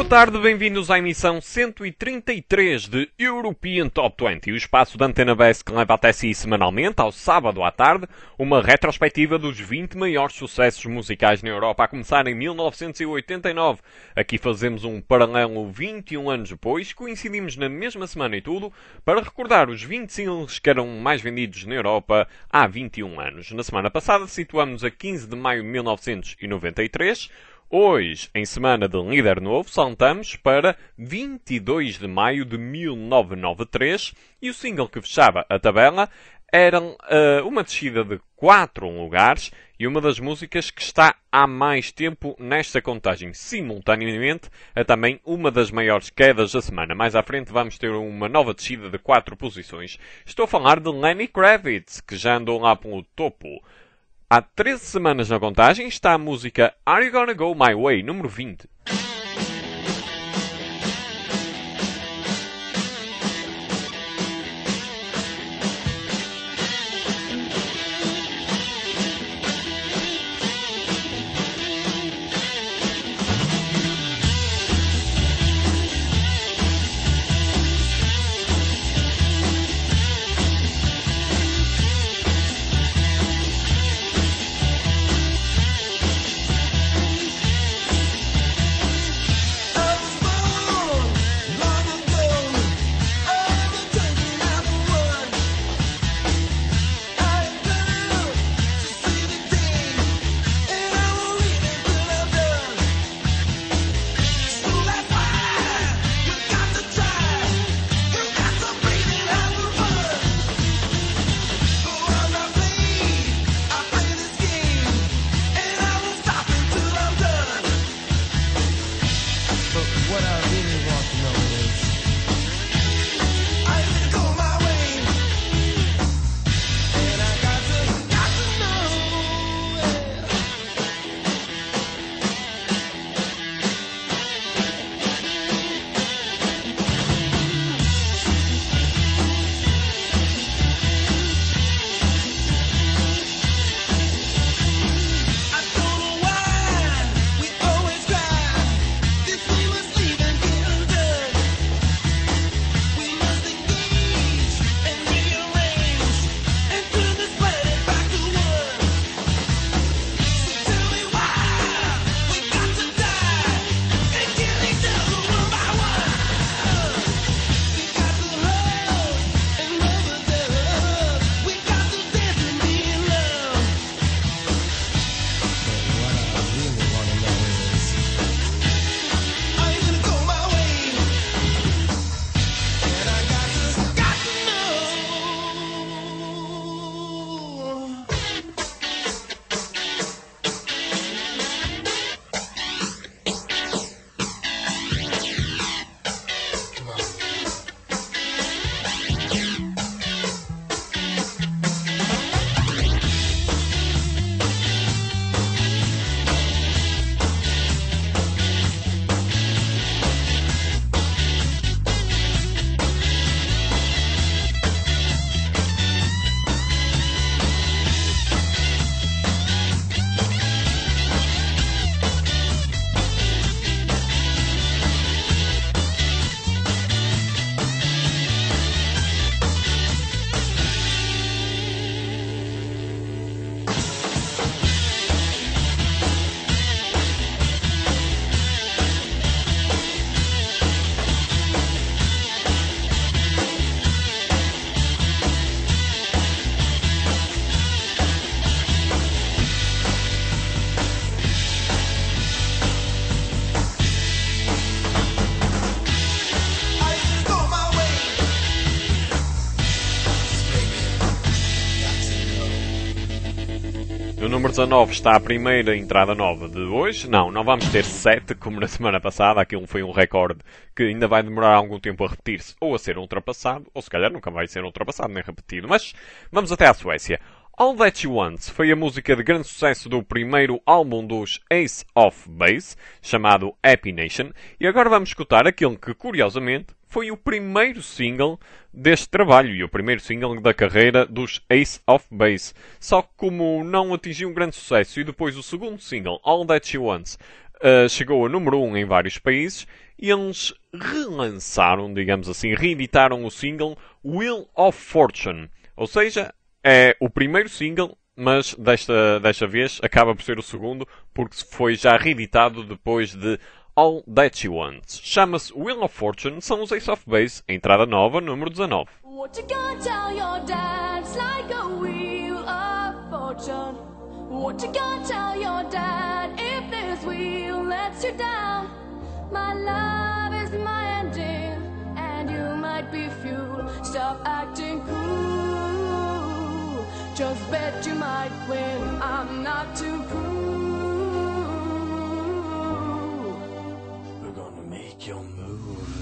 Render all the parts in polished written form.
tarde, bem-vindos à emissão 133 de European Top 20, o espaço da Antena BES que leva até si semanalmente, ao sábado à tarde, uma retrospectiva dos 20 maiores sucessos musicais na Europa, a começar em 1989. Aqui fazemos um paralelo 21 anos depois, coincidimos na mesma semana e tudo, para recordar os 20 singles que eram mais vendidos na Europa há 21 anos. Na semana passada situamos a 15 de maio de 1993, hoje, em semana de líder novo, saltamos para 22 de maio de 1993 e o single que fechava a tabela era uma descida de 4 lugares e uma das músicas que está há mais tempo nesta contagem. Simultaneamente, é também uma das maiores quedas da semana. Mais à frente vamos ter uma nova descida de 4 posições. Estou a falar de Lenny Kravitz, que já andou lá pelo topo. Há 13 semanas na contagem está a música Are You Gonna Go My Way, número 20. No número 19 está a primeira entrada nova de hoje. Não vamos ter 7 como na semana passada. Aquilo foi um recorde que ainda vai demorar algum tempo a repetir-se ou a ser ultrapassado, ou se calhar nunca vai ser ultrapassado nem repetido. Mas vamos até à Suécia. All That You Want foi a música de grande sucesso do primeiro álbum dos Ace of Base, chamado Happy Nation, e agora vamos escutar aquele que, curiosamente, foi o primeiro single deste trabalho e o primeiro single da carreira dos Ace of Base. Só que como não atingiu um grande sucesso e depois o segundo single, All That She Wants, chegou a número 1 em vários países, e eles relançaram, digamos assim, reeditaram o single Wheel of Fortune. Ou seja, é o primeiro single, mas desta vez acaba por ser o segundo, porque foi já reeditado depois de All That She Wants. Chama-se Wheel of Fortune, são os Ace of Base, entrada nova, número 19. What you gonna tell your dad? It's like a wheel of fortune. What you gonna tell your dad if this wheel lets you down? My love is my ending, and you might be fuel. Stop acting cool. Just bet you might win. I'm not too cool. We're gonna make your move.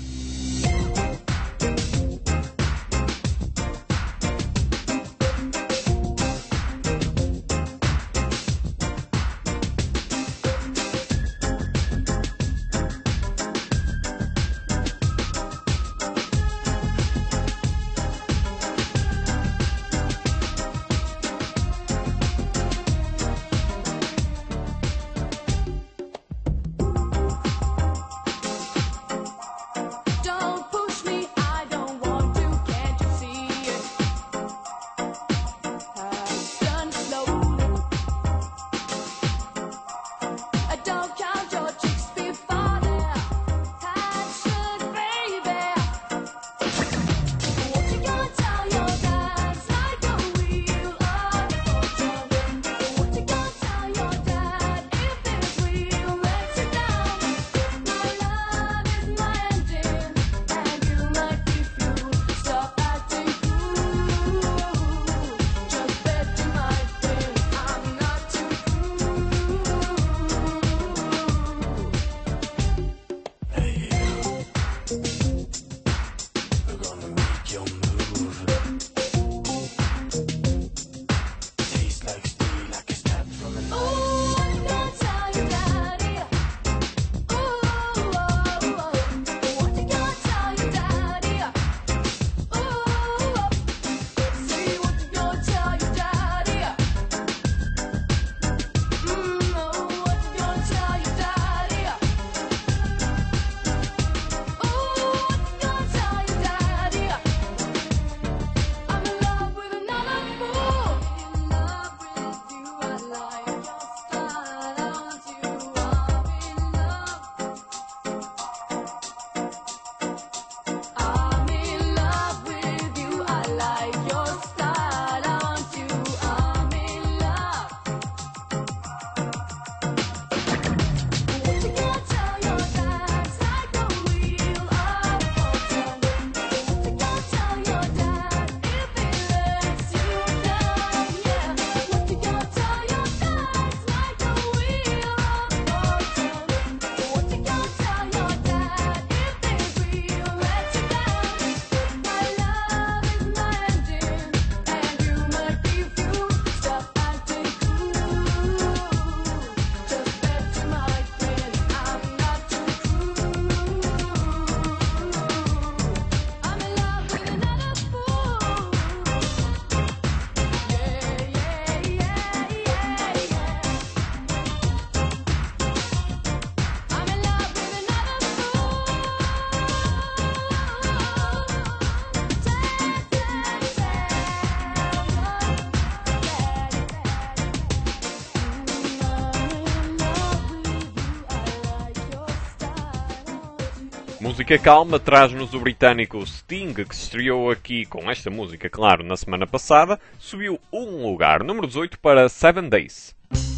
Música calma traz-nos o britânico Sting, que se estreou aqui com esta música, claro, na semana passada, subiu um lugar, número 18 para 7 Days.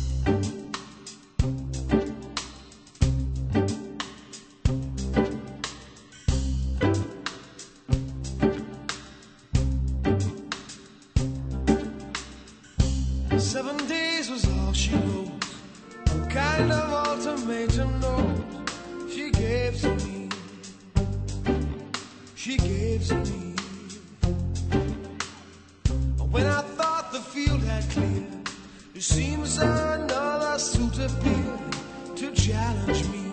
She gave to me. When I thought the field had cleared, it seems another suit appeared to challenge me.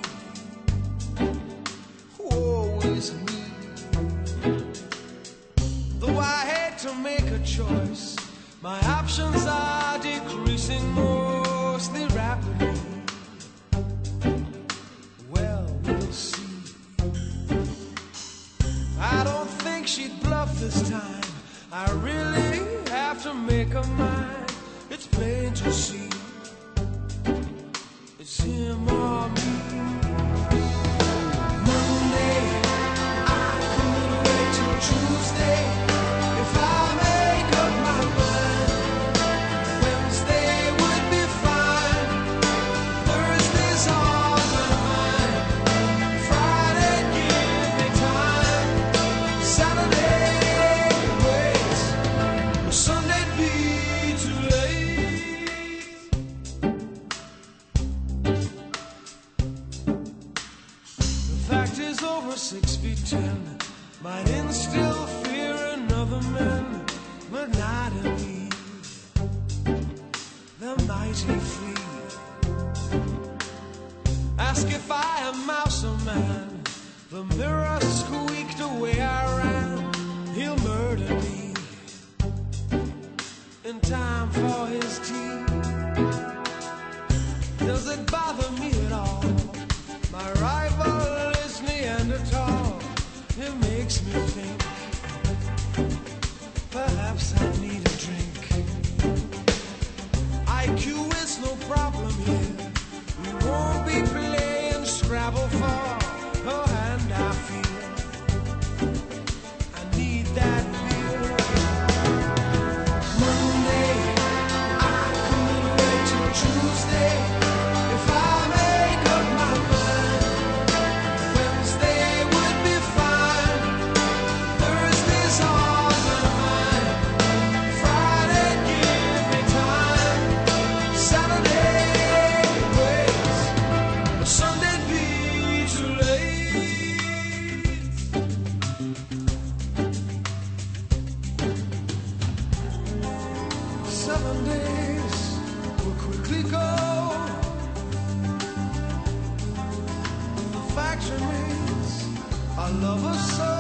Woe is me. Though I hate to make a choice, my options are decreasing mostly rapidly. Well, we'll see. time. I really have to make a mind. It's plain to see. It's him or me. Monday, I couldn't wait till Tuesday. If I make up my mind, Wednesday would be fine. Thursday's on my mind. Friday, give me time. Saturday, wait. Sunday'd be too late. The fact is, over 6 feet 10 might instill fear in other men, but not in me. The mighty flee. Ask if I am mouse or man. The mirror squeaked away I ran. He'll murder me in time for his tea. Does it bother me at all? My rival is Neanderthal. It makes me think perhaps I need a drink. IQ is no problem here. We won't be playing Scrabble for a hand I feel. I need that beer. Monday, I couldn't wait till Tuesday. If I make up my mind, Wednesday would be fine. Thursday's on my mind. Friday, give me time. Saturday, wait. Sunday'd be too late. 7 days will quickly go. The fact remains, I love her so.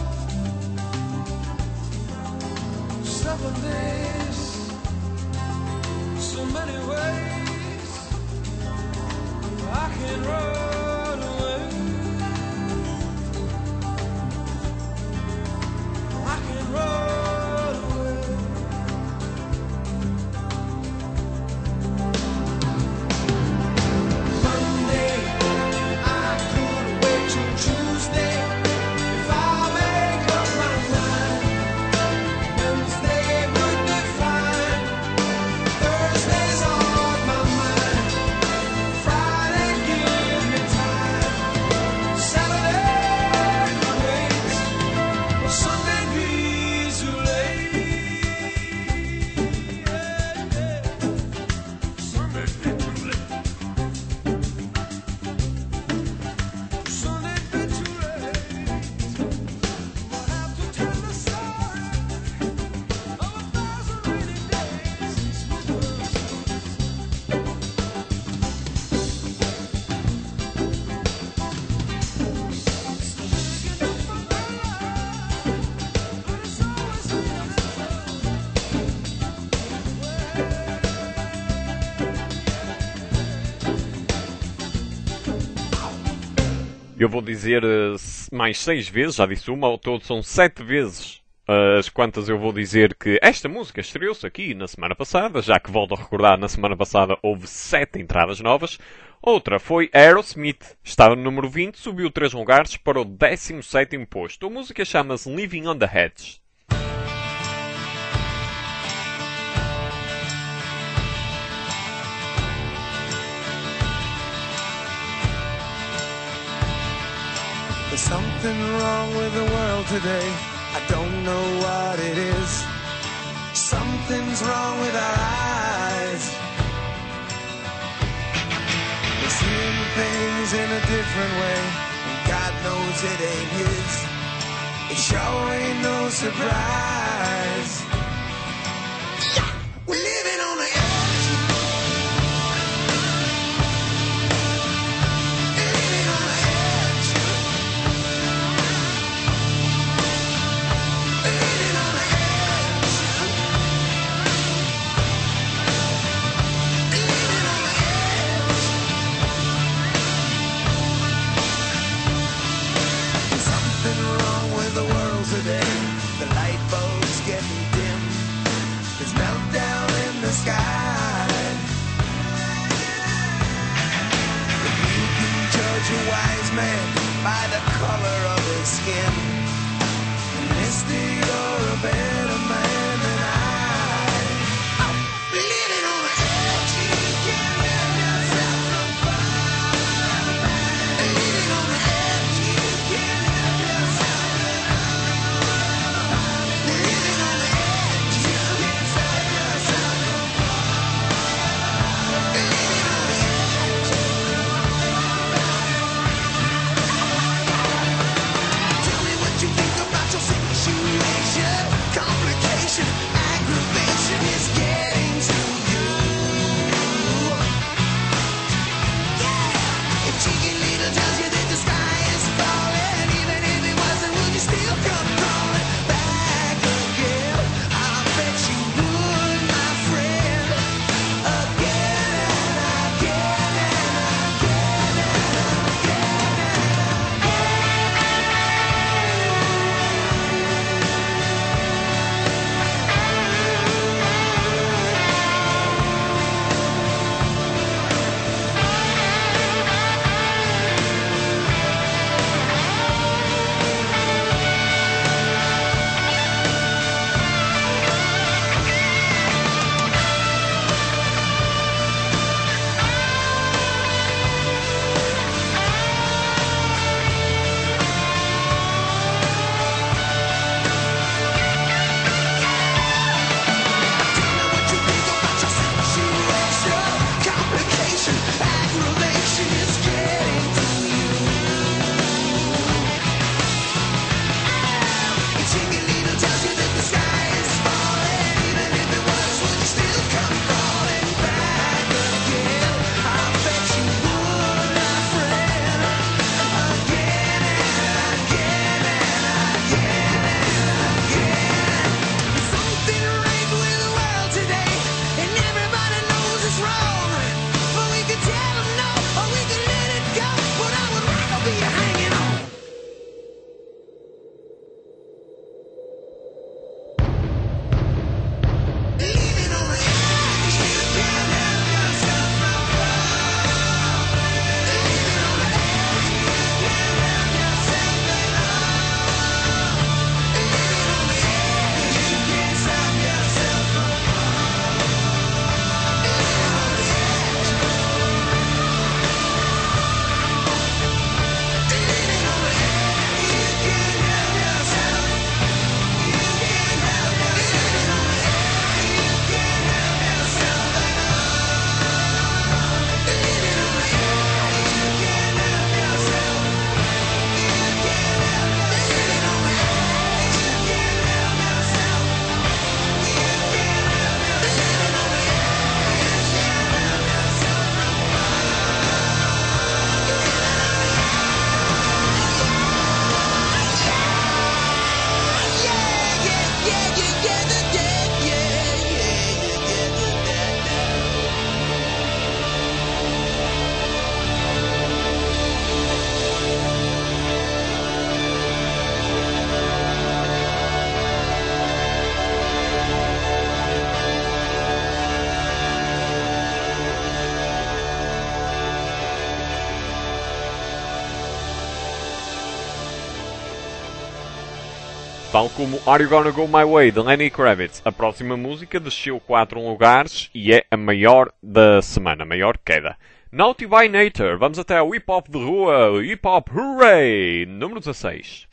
7 days, so many ways I can run away. I can run away. Monday, I couldn't wait till Tuesday. If I make up my mind, Wednesday would be fine. Thursday's on my mind. Friday, give me time. Saturday, wait. Sunday be too late. Sunday be too late. Sunday be too late. We'll have to tell the story of 1,000 rainy days. Eu vou dizer mais 6 vezes, já disse uma, ao todo são 7 vezes as quantas eu vou dizer que esta música estreou-se aqui na semana passada, já que volto a recordar, na semana passada houve 7 entradas novas. Outra foi Aerosmith, estava no número 20, subiu 3 lugares para o 17º posto. A música chama-se Living on the Edge. There's something wrong with the world today. I don't know what it is. Something's wrong with our eyes. We're seeing things in a different way, and God knows it ain't his. It sure ain't no surprise. We're living on the edge. Living on the edge. Living on the edge. Living on the edge. There's something wrong with the world today. The light bulb Tal como Are You Gonna Go My Way, de Lenny Kravitz, a próxima música desceu 4 lugares e é a maior da semana, a maior queda. Naughty by Nature, vamos até ao hip hop de rua, hip hop hooray, número 16.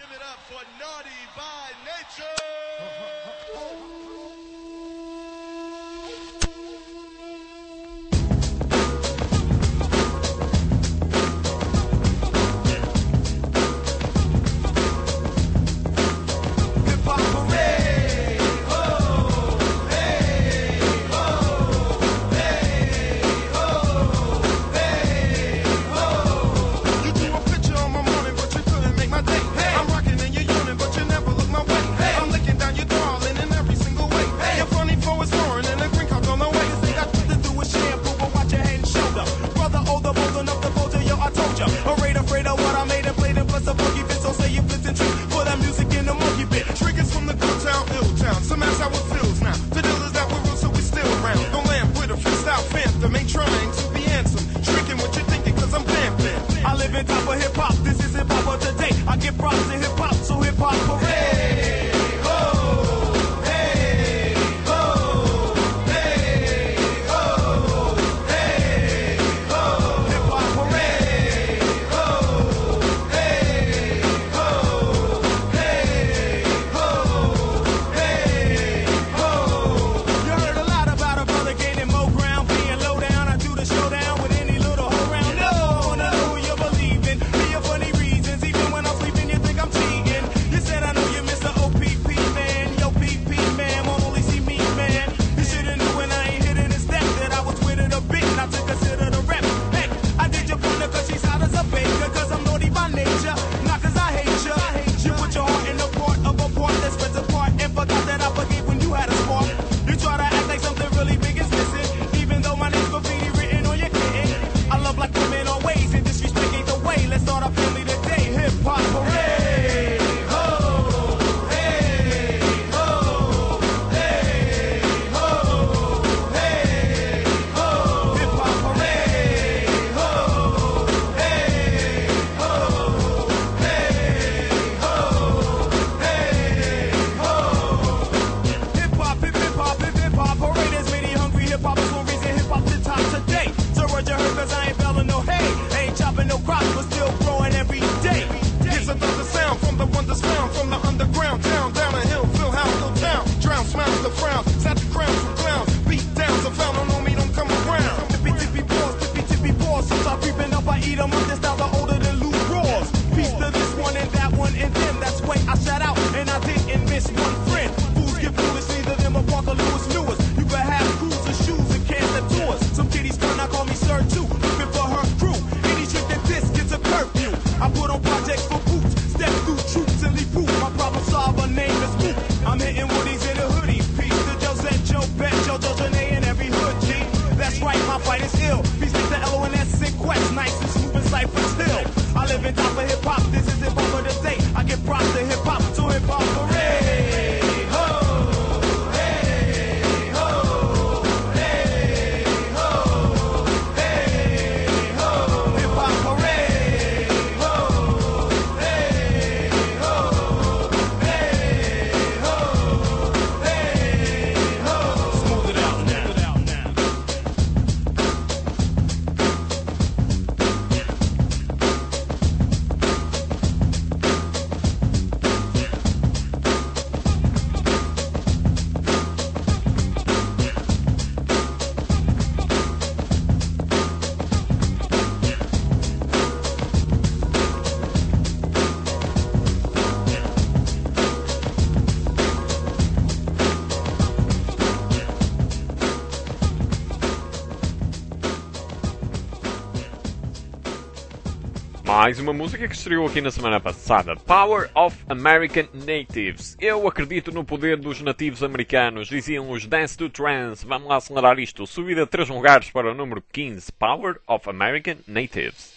Mais uma música que estreou aqui na semana passada, Power of American Natives. Eu acredito no poder dos nativos americanos, diziam os Dance to Trance. Vamos lá acelerar isto. Subida 3 lugares para o número 15, Power of American Natives.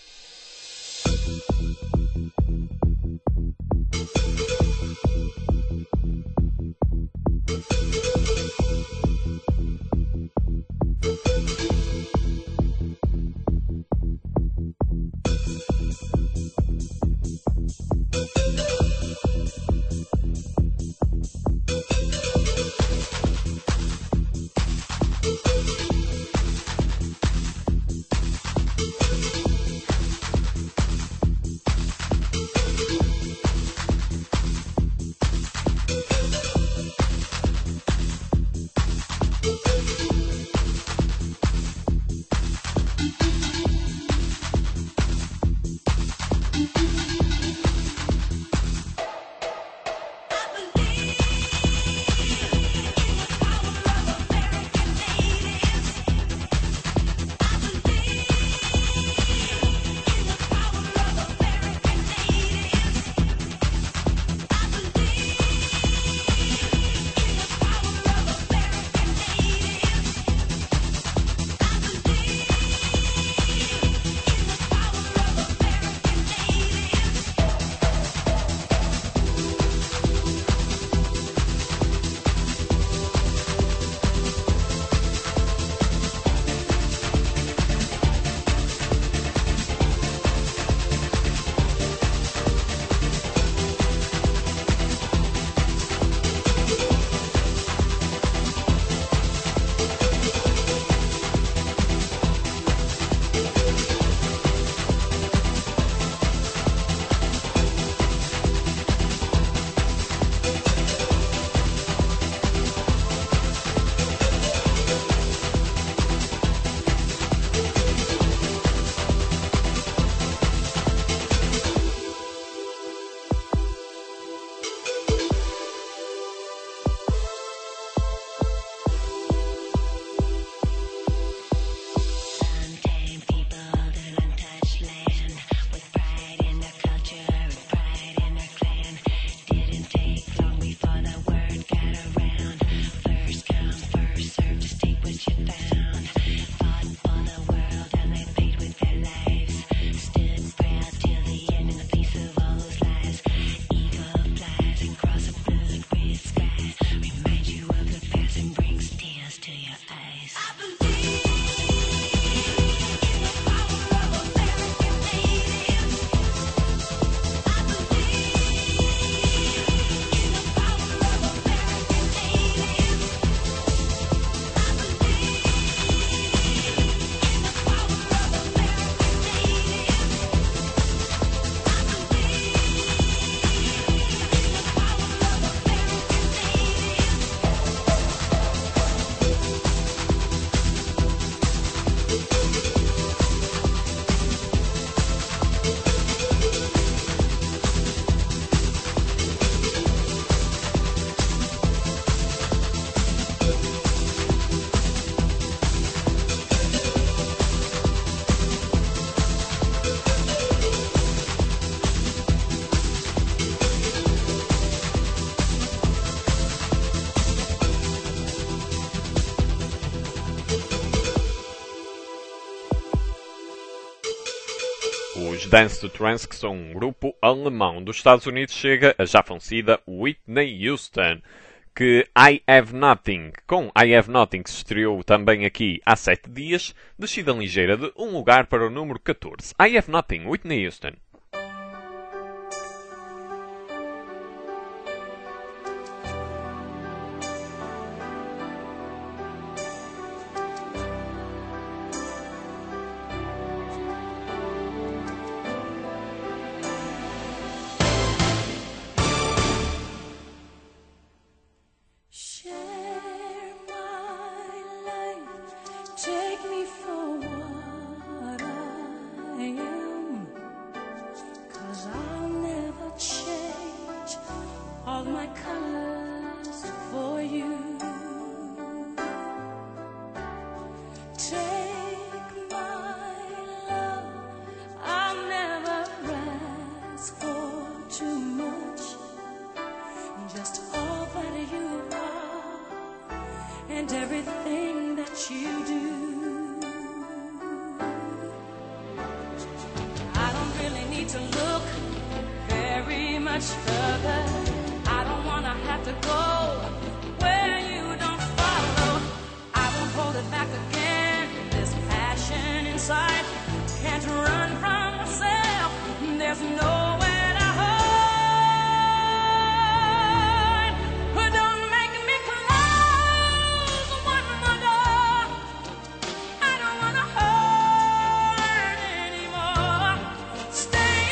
Os Dance to Trance, que são um grupo alemão dos Estados Unidos, chega a já falecida Whitney Houston, que I Have Nothing, com I Have Nothing, que se estreou também aqui há 7 dias, descida ligeira de um lugar para o número 14. I Have Nothing, Whitney Houston.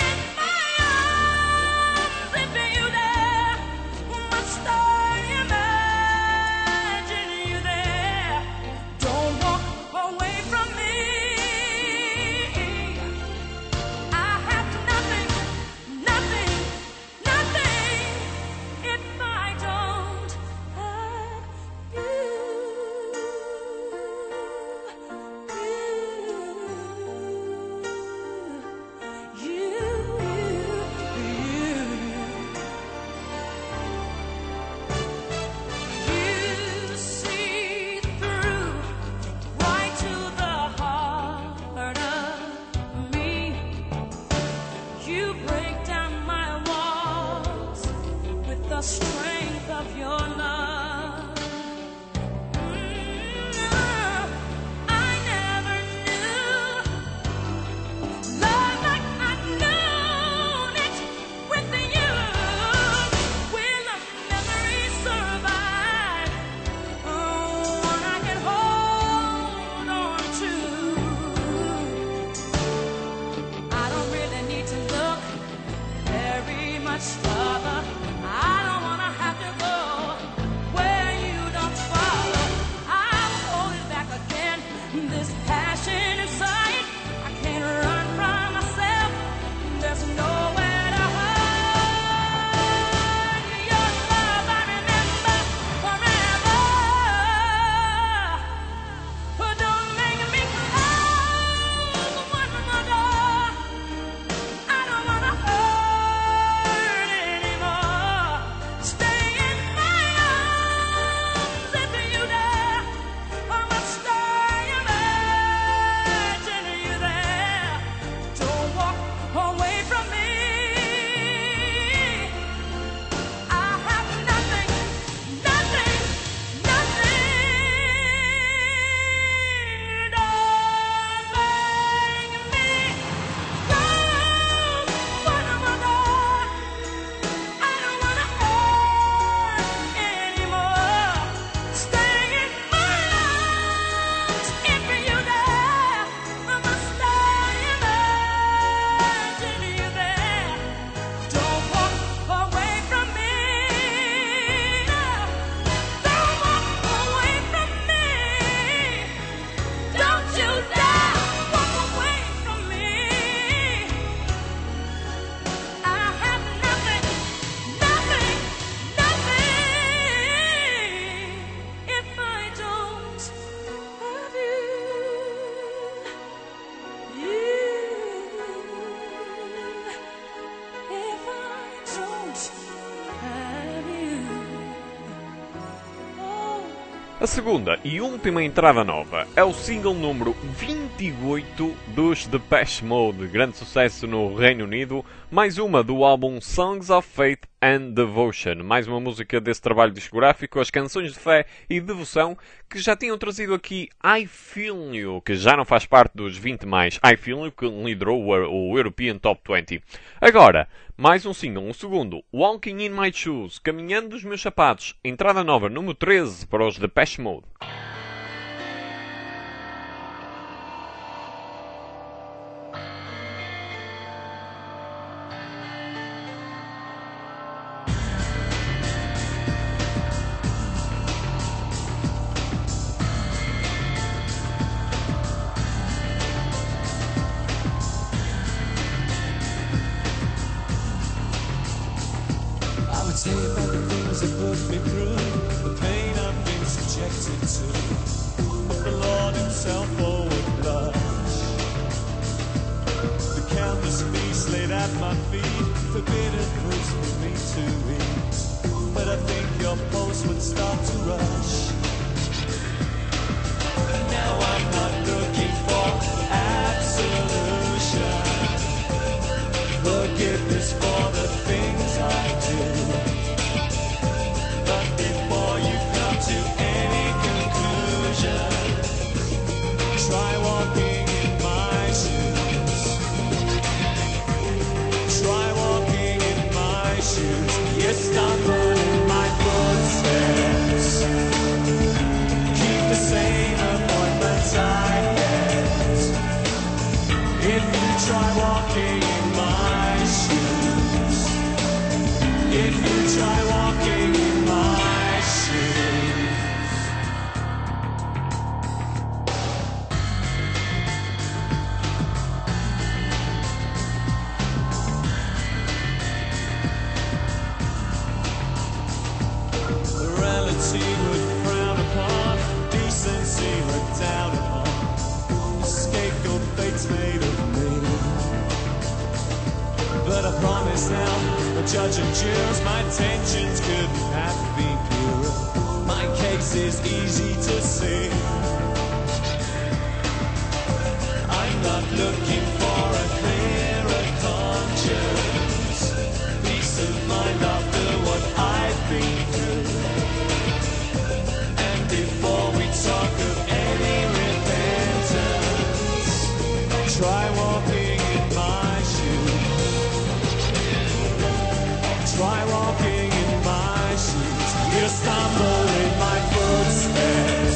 Stay in my A segunda e última entrada nova é o single número 28 dos Depeche Mode, grande sucesso no Reino Unido, mais uma do álbum Songs of Faith and Devotion, mais uma música desse trabalho discográfico, as canções de fé e devoção que já tinham trazido aqui I Feel You, que já não faz parte dos 20 mais, I Feel You, que liderou o European Top 20. Agora, mais um single, um segundo, Walking in My Shoes, Caminhando dos Meus Sapatos, entrada nova número 13 para os Depeche Mode. I would say about the things that put me through, the pain I've been subjected to. But the Lord Himself would blush. The countless feasts laid at my feet, forbidden fruits for me to eat. But I think your pulse would start to rush. Now I'm not looking for absolution, forgiveness for the things I do. But before you come to any conclusion, try walking in my shoes. Try walking in my shoes. You stumble in my footsteps. Keep the same appointments I get. If you try walking in my shoes, if you try walking in my shoes. Morality would frown upon, decency looked down upon. The scapegoat fate's made of me. But I promise now, the judge and jurors, my intentions couldn't have been purer. My case is easy to see. I'm not looking for a clearer conscience, peace of mind after what I've been through. And before we talk of any repentance, try walking in my shoes. Try walking in my shoes. You stumble in my footsteps.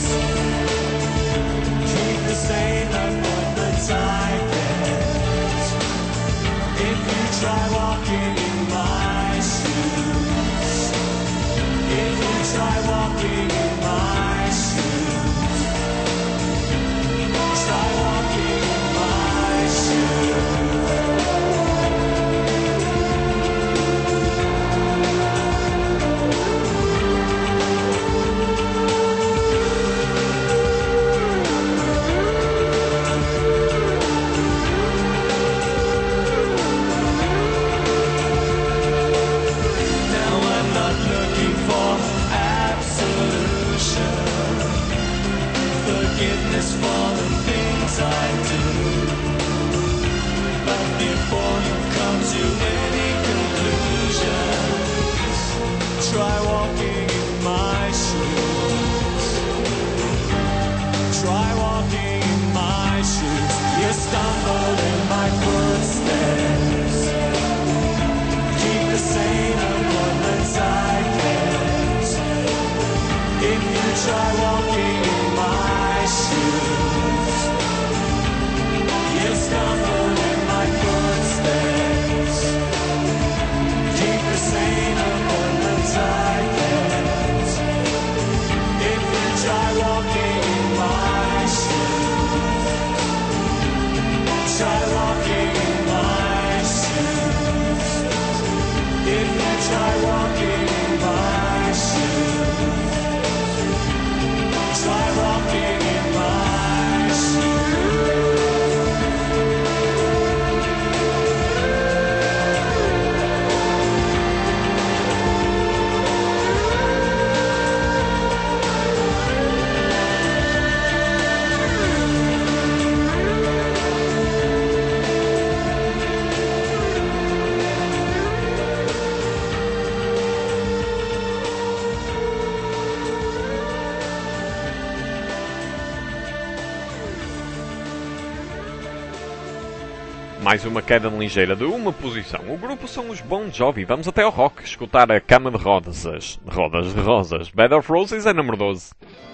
Keep the same appointments I get. If you try walking in my shoes, if you try walking in my shoes, try walking in my shoes. Now I'm not looking for absolution, forgiveness for the things I do. But before you come to any conclusions, try walking in my shoes. Try walking in my shoes. You stumble in my footsteps. Keep the same appointments I get. If you try walking in my shoes, you stumble in my footsteps. Keep the same appointments I get. If you try walking in my shoes, try walking in my shoes. If you try walking in my shoes, try walking in my shoes. Mais uma queda ligeira de uma posição. O grupo são os Bon Jovi. Vamos até ao rock escutar a Cama de Rosas. Rodas de Rosas. Bed of Roses é número 12.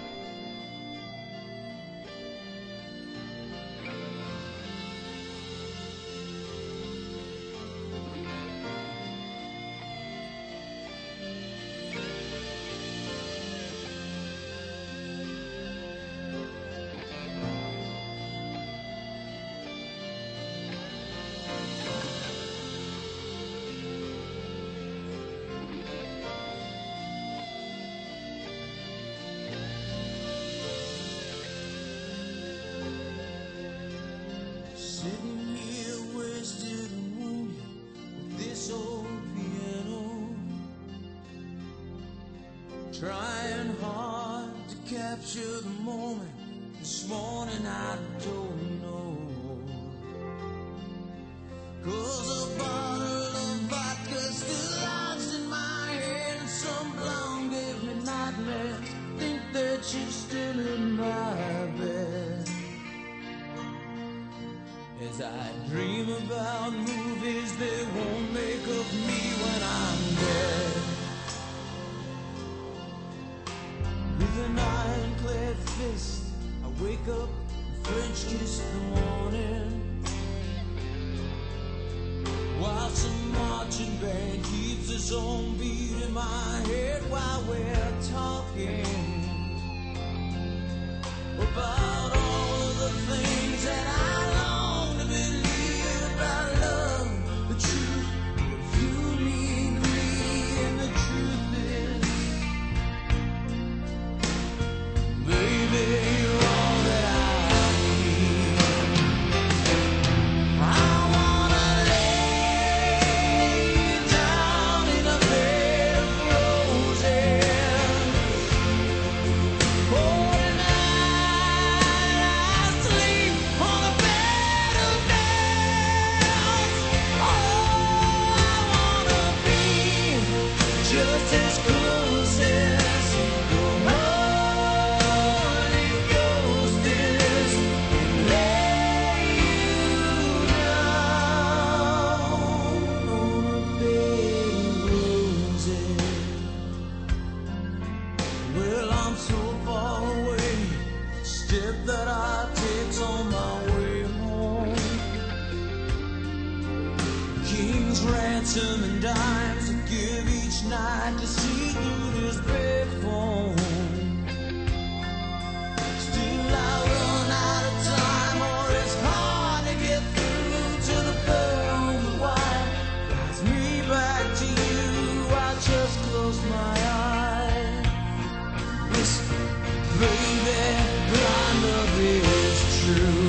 Sitting here wasted and wounded with this old piano, trying hard to capture the moment. This morning I don't know, 'cause a bottle of vodka still lodged in my head, and some blonde gave me nightmares. Think that she's still in my bed. As I dream about movies they won't make of me when I'm dead. With an ironclad fist, I wake up and French kiss the morning, while some marching band keeps its own beat in my head while we're talking about all of the things that I long to believe about love, the truth, you need me, and the truth is, baby, you're all that I need. I wanna lay you down in a bed of roses. Oh, just as close as the Holy Ghost is, and lay you down on a bed of roses. Well, I'm so far away, step that I take's on my way home. King's ransom and dimes to give each night to see through this bed phone. Still I run out of time, or it's hard to get through to the girl whose wife guides me back to you. I just close my eyes, whisper, baby, our love is true.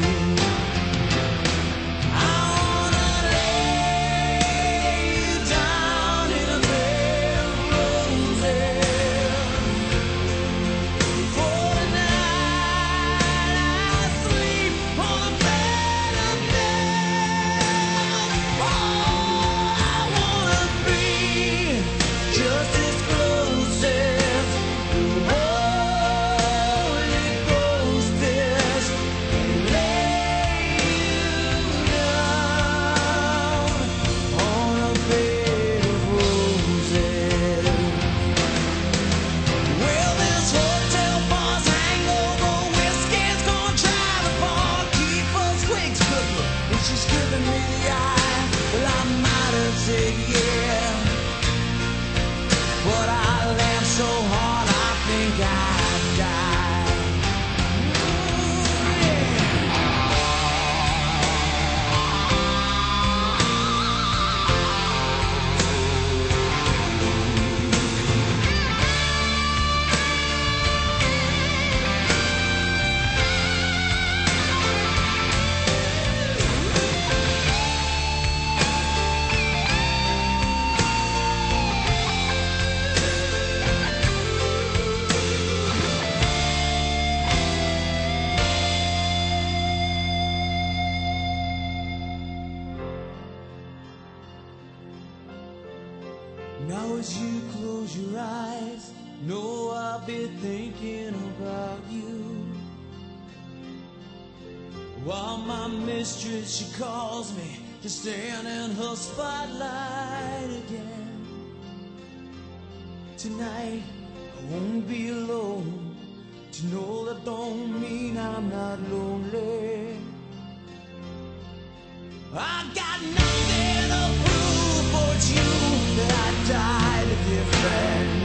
Now as you close your eyes, know I'll be thinking about you. While my mistress, she calls me, to stand in her spotlight again. Tonight I won't be alone. To know that don't mean I'm not lonely. I got nothing to prove, but you that I died a different.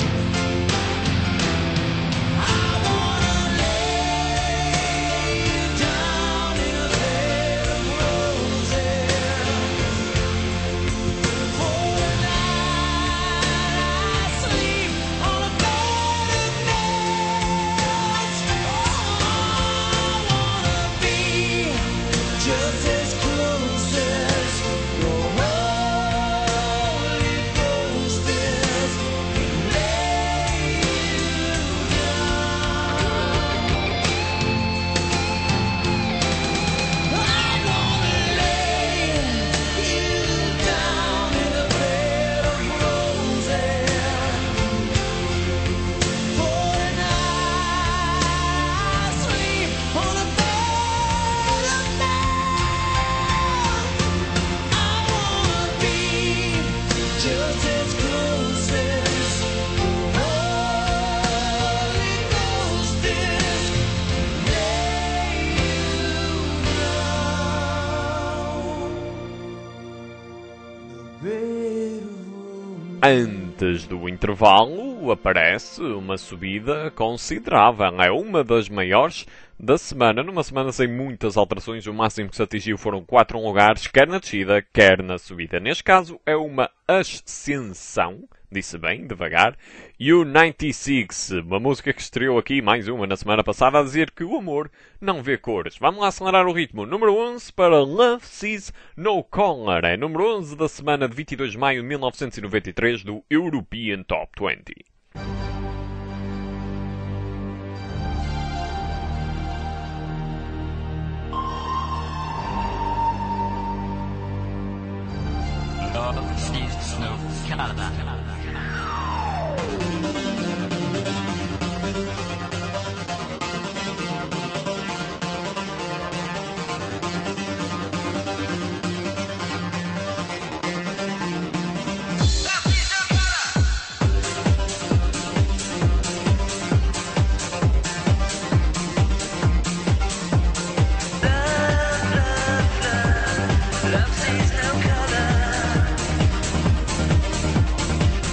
I wanna lay you down in a bed of roses. For tonight I sleep on a bed of nails. Oh, I wanna be just as close as your Holy Ghost is. Lay you down. I wanna lay you down in a bed of roses. For tonight I sleep on a bed of nails. I wanna be just as close as your Holy Ghost is. Lay you down. The bed of roses. Antes do intervalo, aparece uma subida considerável. É uma das maiores da semana. Numa semana sem muitas alterações, o máximo que se atingiu foram 4 lugares, quer na descida, quer na subida. Neste caso, é uma ascensão. Disse bem, devagar. U96, uma música que estreou aqui, mais uma na semana passada, a dizer que o amor não vê cores. Vamos lá acelerar o ritmo. Número 11 para Love Sees No Color. É número 11 da semana de 22 de maio de 1993 do European Top 20. Love sees no color. Love sees no color.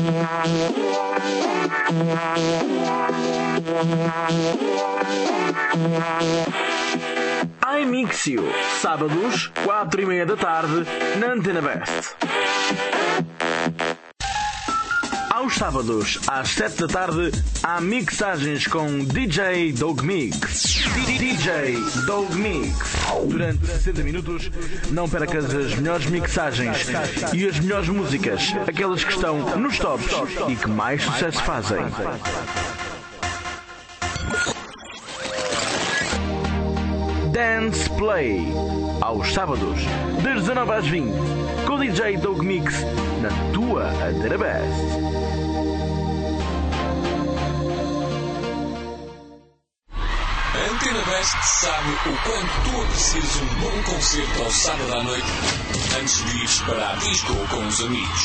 iMixio, sábados, 4:30 da tarde, na Antena Best. Aos sábados, às 7 da tarde, há mixagens com DJ Dog Mix. DJ Dog Mix. Durante 60 minutos, não percas as melhores mixagens e as melhores músicas, aquelas que estão nos tops e que mais sucesso fazem. Dance Play, aos sábados, das 19 às 20, com o DJ Dog Mix, na tua Antena Best. A Antena Best sabe o quanto tu aprecias um bom concerto ao sábado à noite antes de ires para a disco ou com os amigos.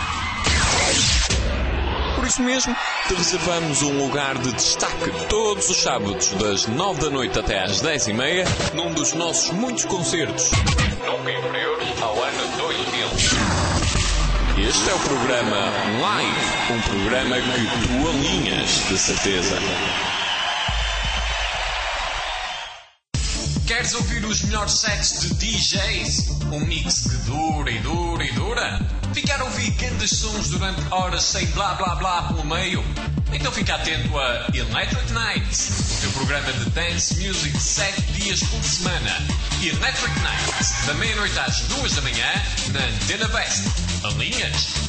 Por isso mesmo, te reservamos um lugar de destaque todos os sábados, das 9 da noite até às 10:30, num dos nossos muitos concertos, nunca inferiores ao ano 2000. Este é o programa Live, um programa que tu alinhas, de certeza. Queres ouvir os melhores sets de DJs? Um mix que dura e dura e dura? Ficar a ouvir grandes sons durante horas sem blá blá blá pelo meio? Então fica atento a Electric Nights, o teu programa de dance music 7 dias por semana. Electric Nights, da meia-noite às 2 da manhã, na Antena Best. Alinhas?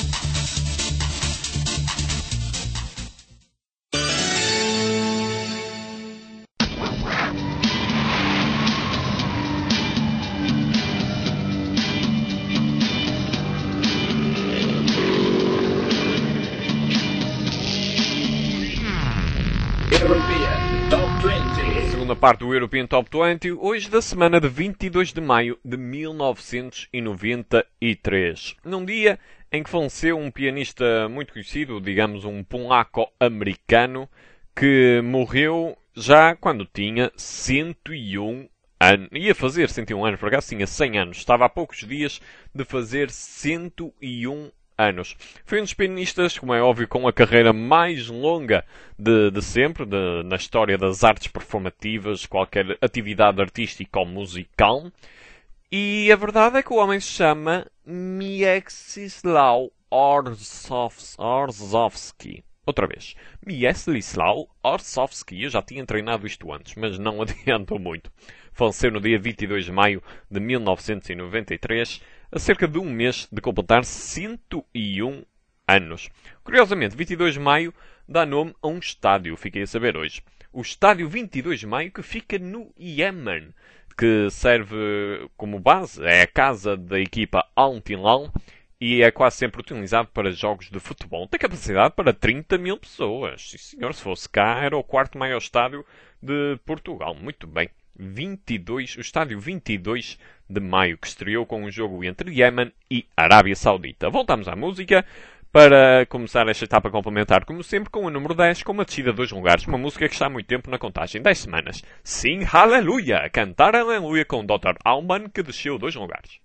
Segunda parte do European Top 20, hoje da semana de 22 de maio de 1993. Num dia em que faleceu um pianista muito conhecido, digamos um polaco-americano, que morreu já quando tinha 101 anos. Ia fazer 101 anos, por acaso tinha 100 anos. Estava há poucos dias de fazer 101 anos. Foi um dos pianistas, como é óbvio, com a carreira mais longa de sempre, na história das artes performativas, qualquer atividade artística ou musical. E a verdade é que o homem se chama Mieczysław Orzechowski. Outra vez. Mieczysław Orzechowski. Eu já tinha treinado isto antes, mas não adiantou muito. Faleceu no dia 22 de maio de 1993, a cerca de um mês de completar 101 anos. Curiosamente, 22 de maio dá nome a um estádio, fiquei a saber hoje. O estádio 22 de maio, que fica no Iémen, que serve como base, é a casa da equipa Al Hilal e é quase sempre utilizado para jogos de futebol. Tem capacidade para 30 mil pessoas. Sim, senhor, se fosse cá, era o quarto maior estádio de Portugal. Muito bem. O estádio 22 de maio, que estreou com um jogo entre Iémen e Arábia Saudita. Voltamos à música para começar esta etapa complementar, como sempre, com o número 10, com uma descida de 2 lugares. Uma música que está há muito tempo na contagem, 10 semanas. Sing Hallelujah! Cantar Aleluia com Dr. Alban, que desceu 2 lugares.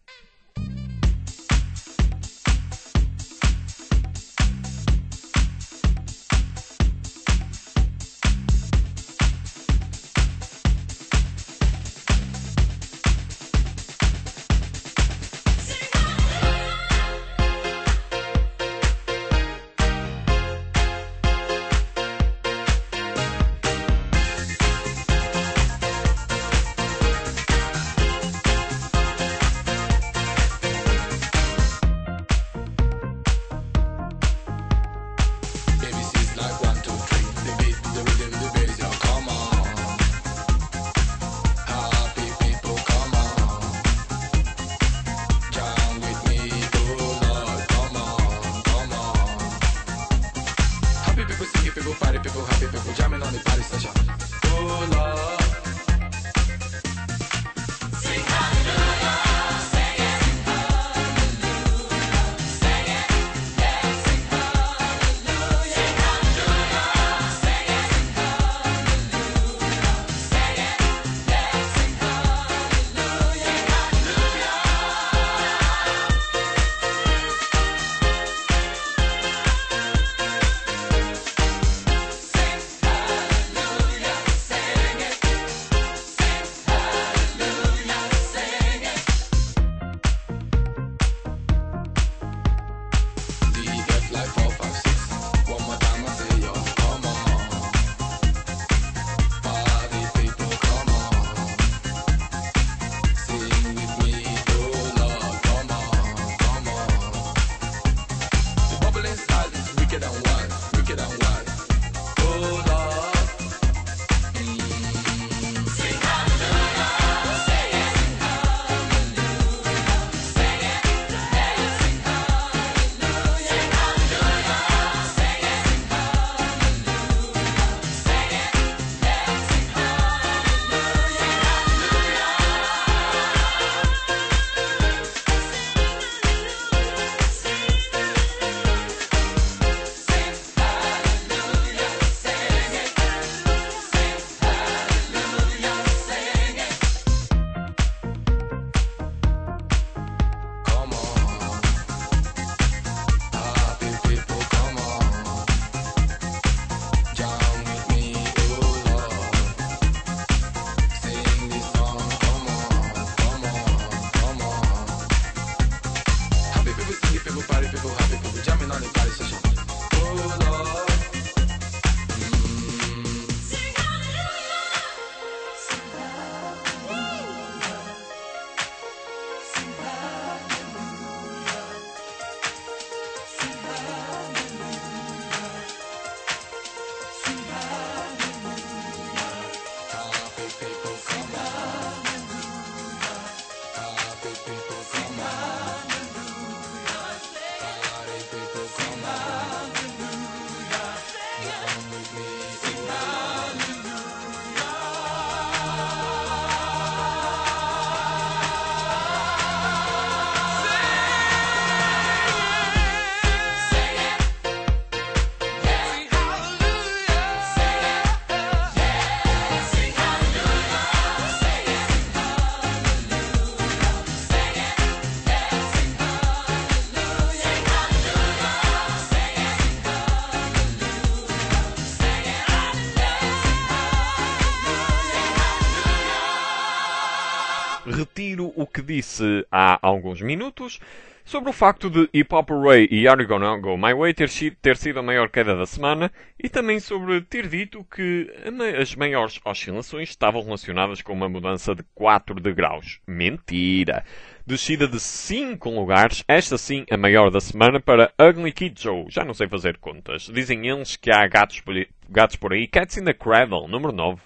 retiro o que disse há alguns minutos sobre o facto de Hip Hop Hooray e Are You Gonna Go My Way ter sido a maior queda da semana e também sobre ter dito que as maiores oscilações estavam relacionadas com uma mudança de 4 degraus. Mentira! Descida de 5 lugares, esta sim a maior da semana para Ugly Kid Joe. Já não sei fazer contas. Dizem eles que há gatos por aí. Cats in the Cradle, número 9.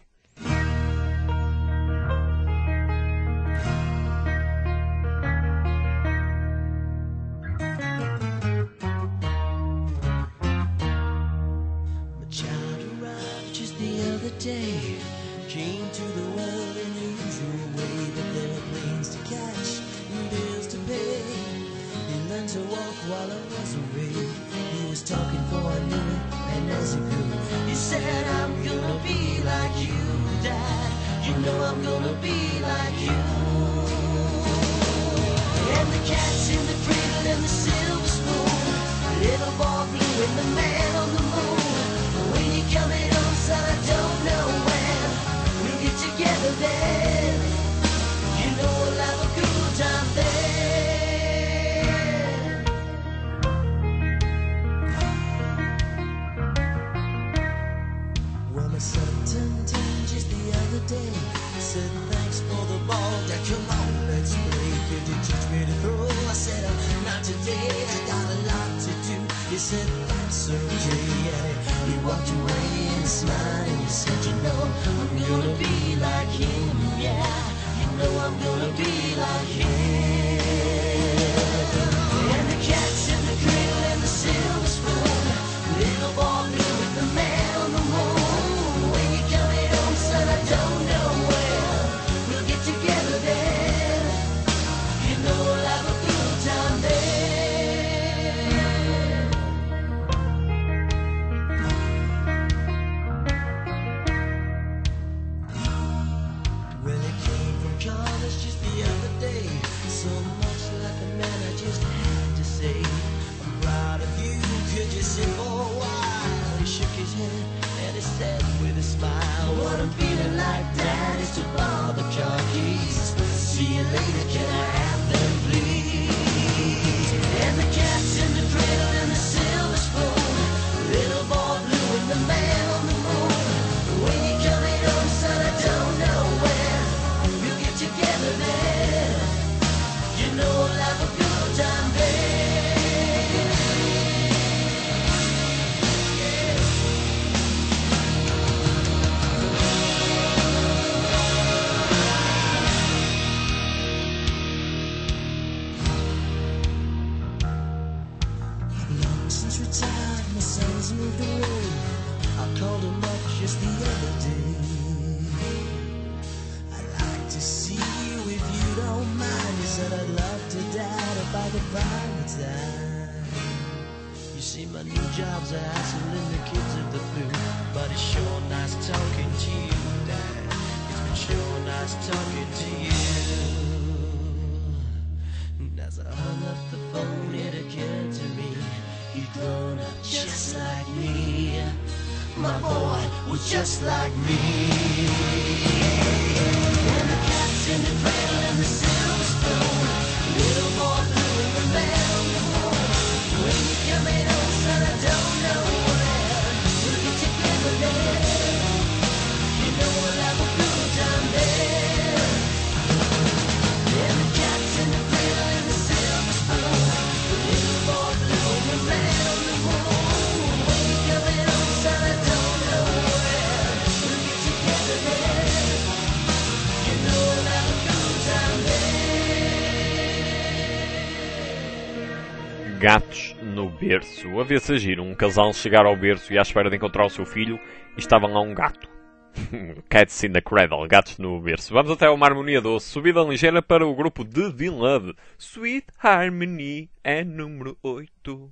Day came to the world in the usual way, but there were planes to catch and bills to pay. He learned to walk while it was away. He was talking for I knew it, and as he grew, he said, I'm gonna be like you, Dad. You know I'm gonna be like you. And the cat's in the cradle and the silver spoon, the little boy blue and the man on the moon. When you coming home, son, I don't know when we'll get together then. You know we'll have a good time then. Well, my son turned 10 just the other day. Said thanks for the ball, Dad, come on, let's play. Could you teach me to throw? I said, not today, I got a lot to do. He said, that's okay, yeah. He walked away and smiled and he said, you know, I'm gonna be like him, yeah. You know I'm gonna be like him. And the cat's in the cradle and the silver spoon, little boy blue with the man on the moon. When you coming home, son, I don't know when we'll get together then. You know we'll have a good time then. Well, it came from college just the other day. So much like a man, I just had to say, I'm proud of you, could you sit for a while? He shook his head and he said with a smile, what I'm feeling like, Dad, is to borrow the car keys. See you later, can I have them, please? And the cat's in the cradle and the silver spoon, little boy blue and the man on the moon. When you coming home, son, I don't know when we'll get together then. You know we'll have a good time then. Long since retired, my son's moved away. I called him up just the other day. I'd like to see you if you don't mind. He said I'd love to, Dad, if I could find the time. You see, my new job's a hassling the kids at the flu, but it's sure nice talking to you, Dad. It's been sure nice talking to you. And as I hung up the phone, it occurred to me, you'd grown up just like me. My boy was just like me. And the cat's in the cradle and the silver spoon, little boy blue and the man on the moon. When you coming home, son, I don't know when we'll get together then. You know we'll have a good time then. And the cat's in the cradle and the silver spoon, little boy blue and the man on the moon. When you coming home, son, I don't know when we'll get together then. You know we'll have a good time then. Gatos no berço. A ver se agir. Um casal chegar ao berço e à espera de encontrar o seu filho e estava lá um gato. Cats in the Cradle. Gatos no berço. Vamos até uma harmonia doce. Subida ligeira para o grupo de V-Love. Sweet Harmony é número 8.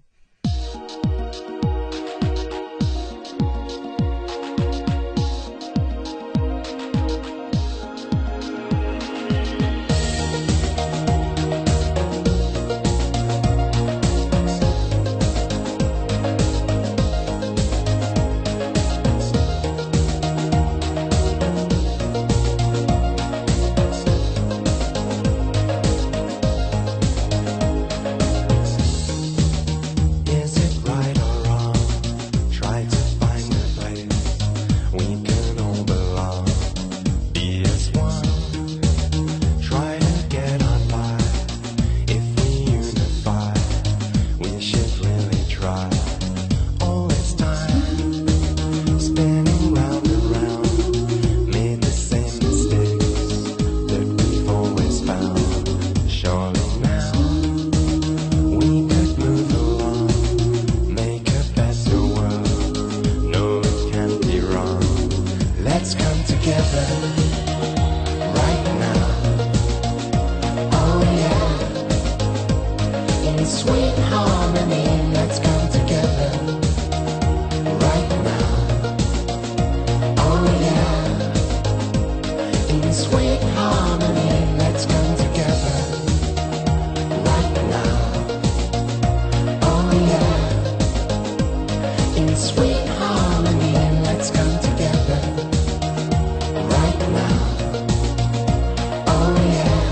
together right now. Oh yeah, in sweet harmony, let's come together right now. Oh yeah, in sweet harmony, let's come together right now. Oh yeah, in sweet harmony, let's come together right now. Oh yeah.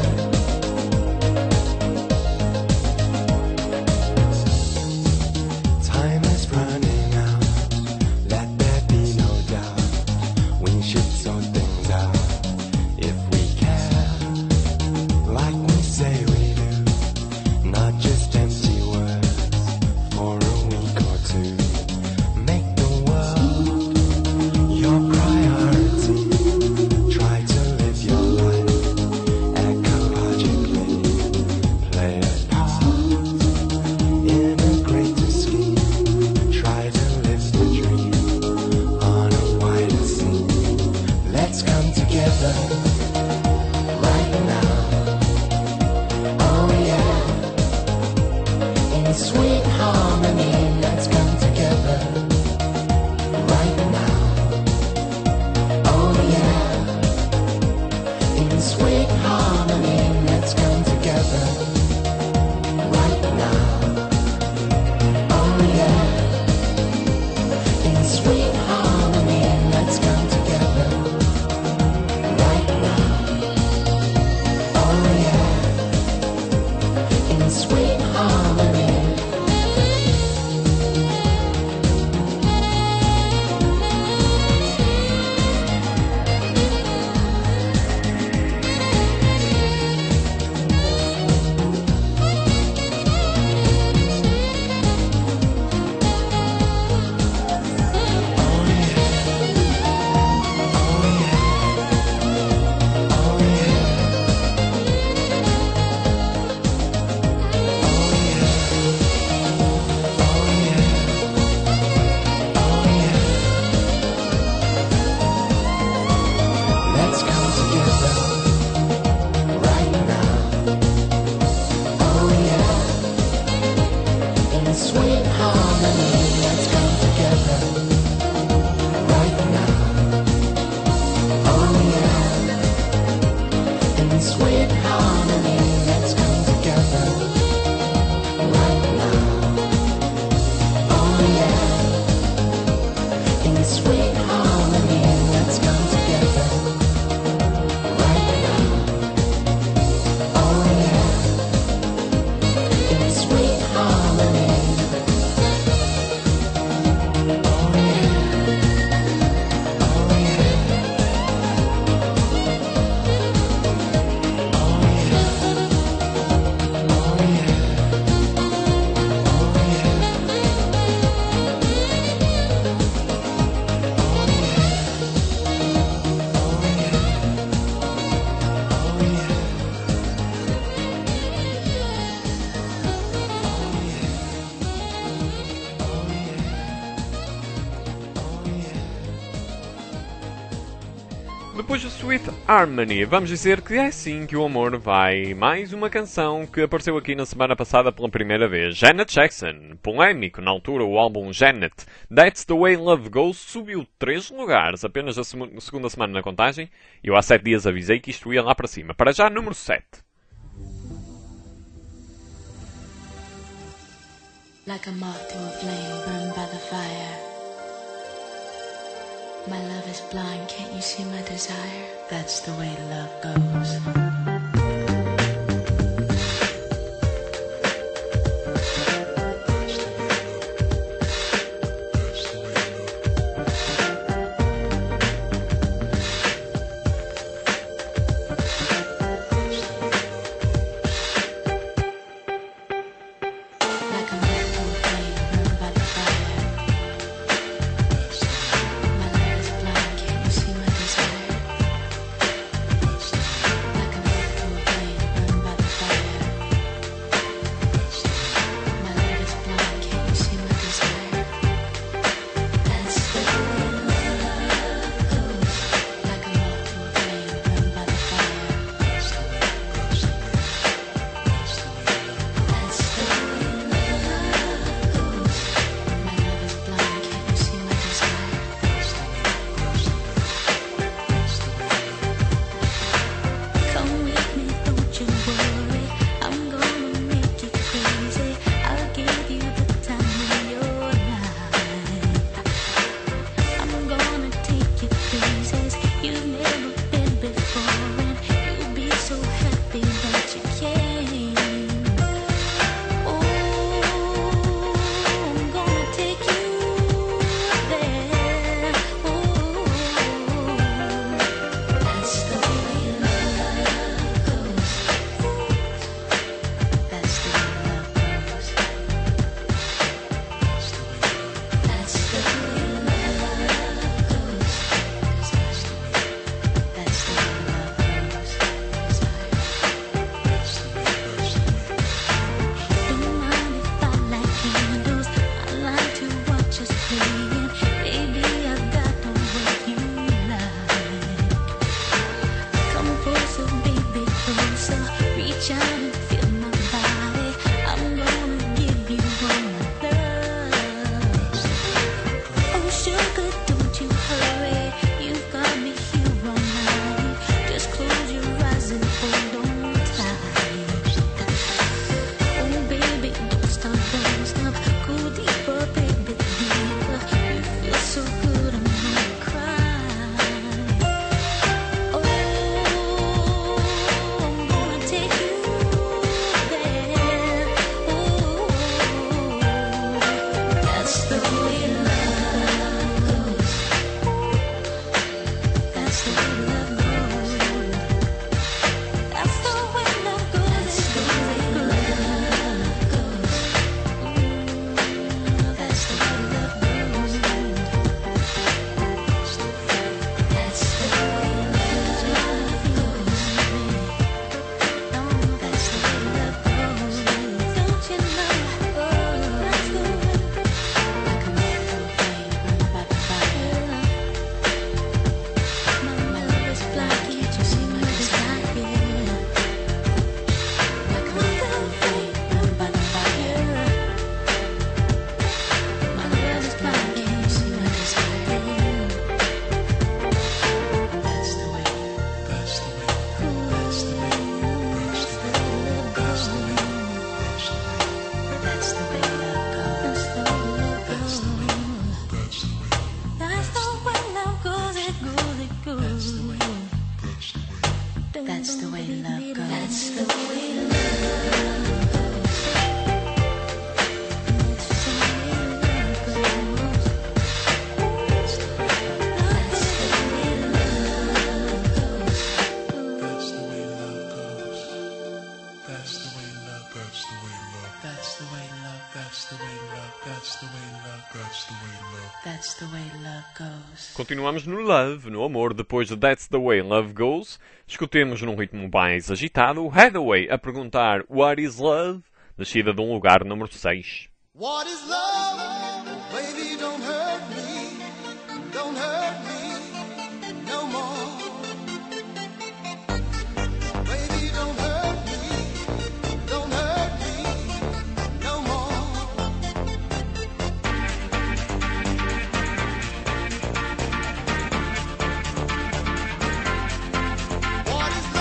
Time is running out, let there be no doubt. We should sort things out if we care, like we say we do. Not just empty words for a week or two. Make the world your priority. Try to live your life ecologically. Play a part in a greater scheme. Try to live the dream on a wider scene. Let's come together right now. Oh yeah, in sweet harmony, let's come together right now. Oh yeah, in sweet harmony, let's come together right now. Oh yeah, in sweet harmony, let's come together right now. Oh yeah, in sweet harmony. Let's come together right now. Oh yeah, in sweet harmony, let's come together right now. Oh yeah, in sweet harmony, let's come together right now. Oh yeah, in sweet harmony, let's come together right now. Oh yeah, in sweet harmony. Oh yeah, oh yeah, oh yeah, oh yeah, Depois do Sweet Harmony, vamos dizer que é assim que o amor vai. Mais uma canção que apareceu aqui na semana passada pela primeira vez. Janet Jackson, polémico na altura o álbum Janet, That's the Way Love Goes, subiu 3 lugares apenas a segunda semana na contagem. Eu há 7 dias avisei que isto ia lá para cima. Para já, número 7. Like a moth to a flame burned by the fire. My love is blind, can't you see my desire? That's the way love goes. Like a moth to a flame burned by the fire. My love is blind, can't you see my desire? Like a moth to a Continuamos no Love, no amor, depois de That's the Way Love Goes. Escutemos num ritmo mais agitado o Hathaway a perguntar What is Love? Descida de um lugar número 6. What is love? Baby, don't hurt me. Don't hurt me no more. Baby, don't hurt me. Don't hurt me no more. What is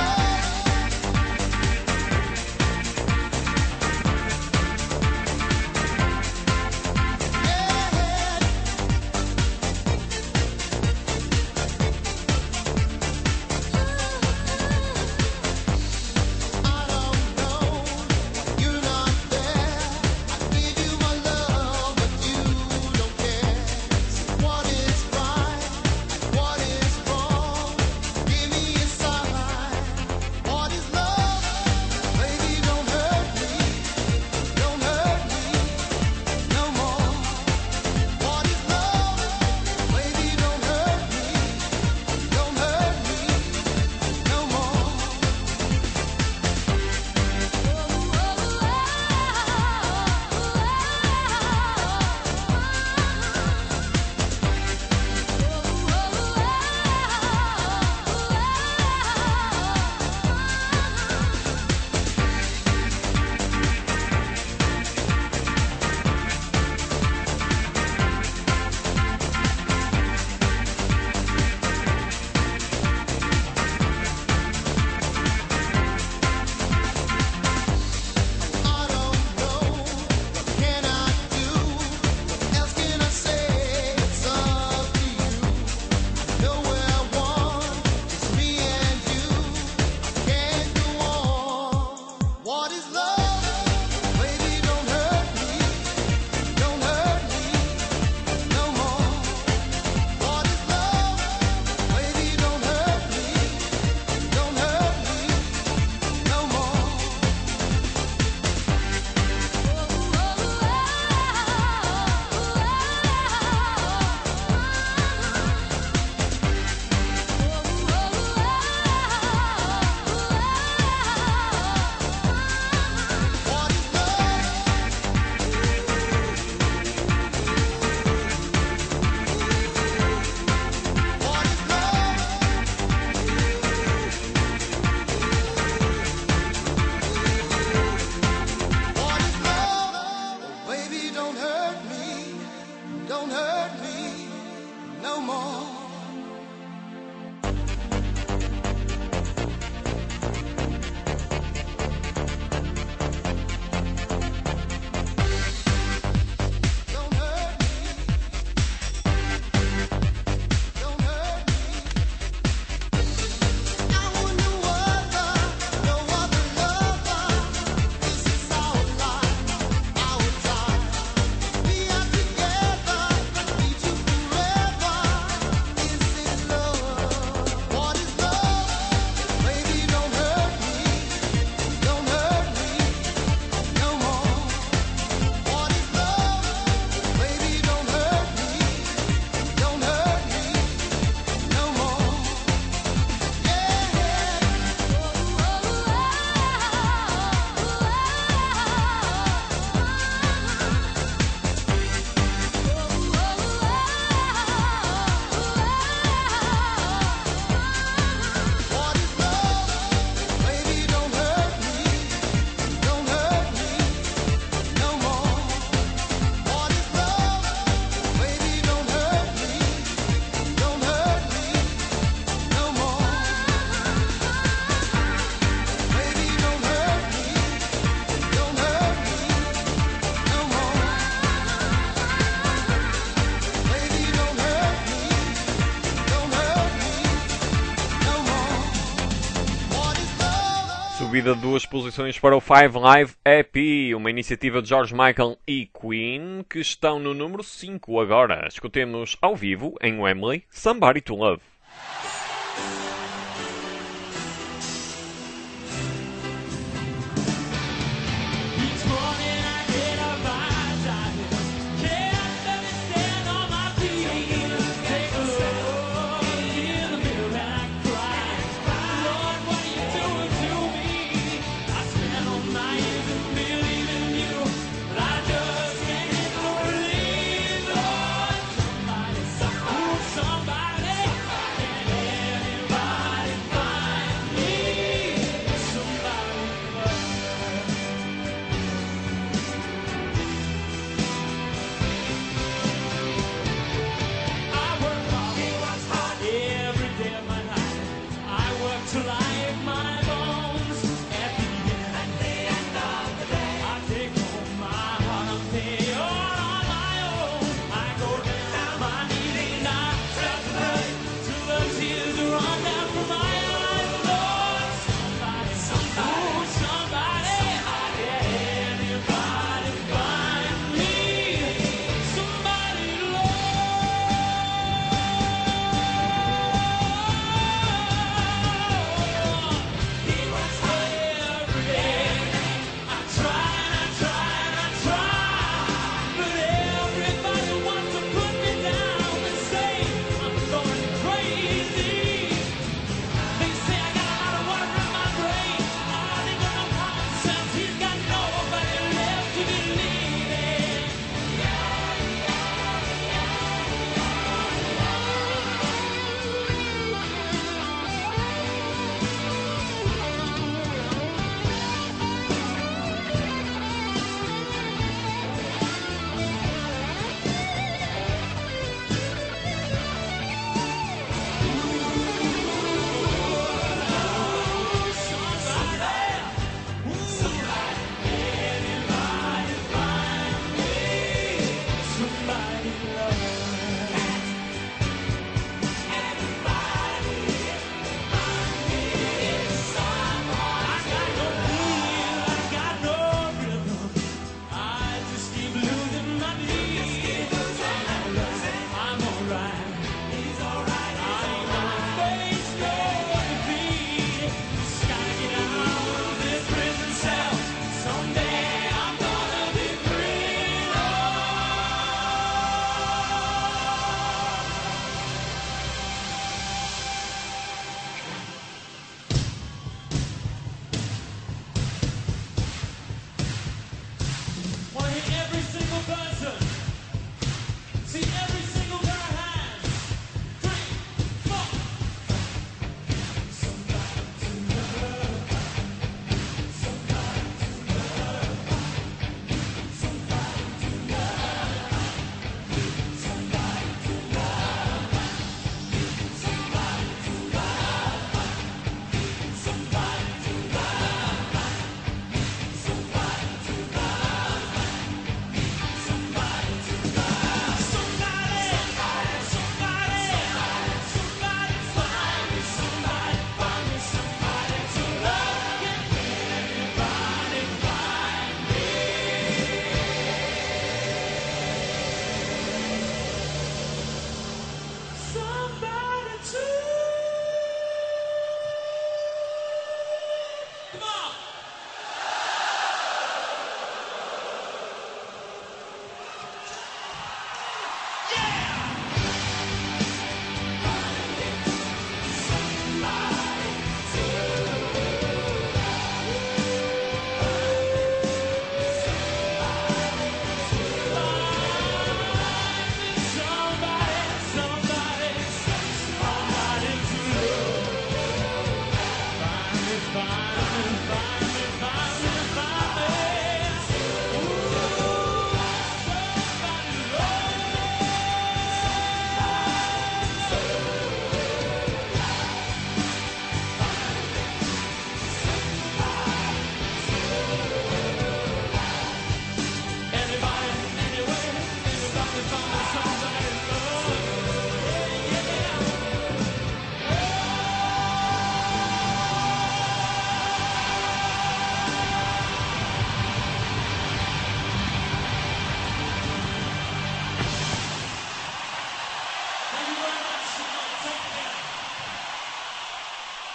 Subida de 2 posições para o Five Live EP, uma iniciativa de George Michael e Queen, que estão no número 5 agora. Escutemos ao vivo, em Wembley, Somebody to Love.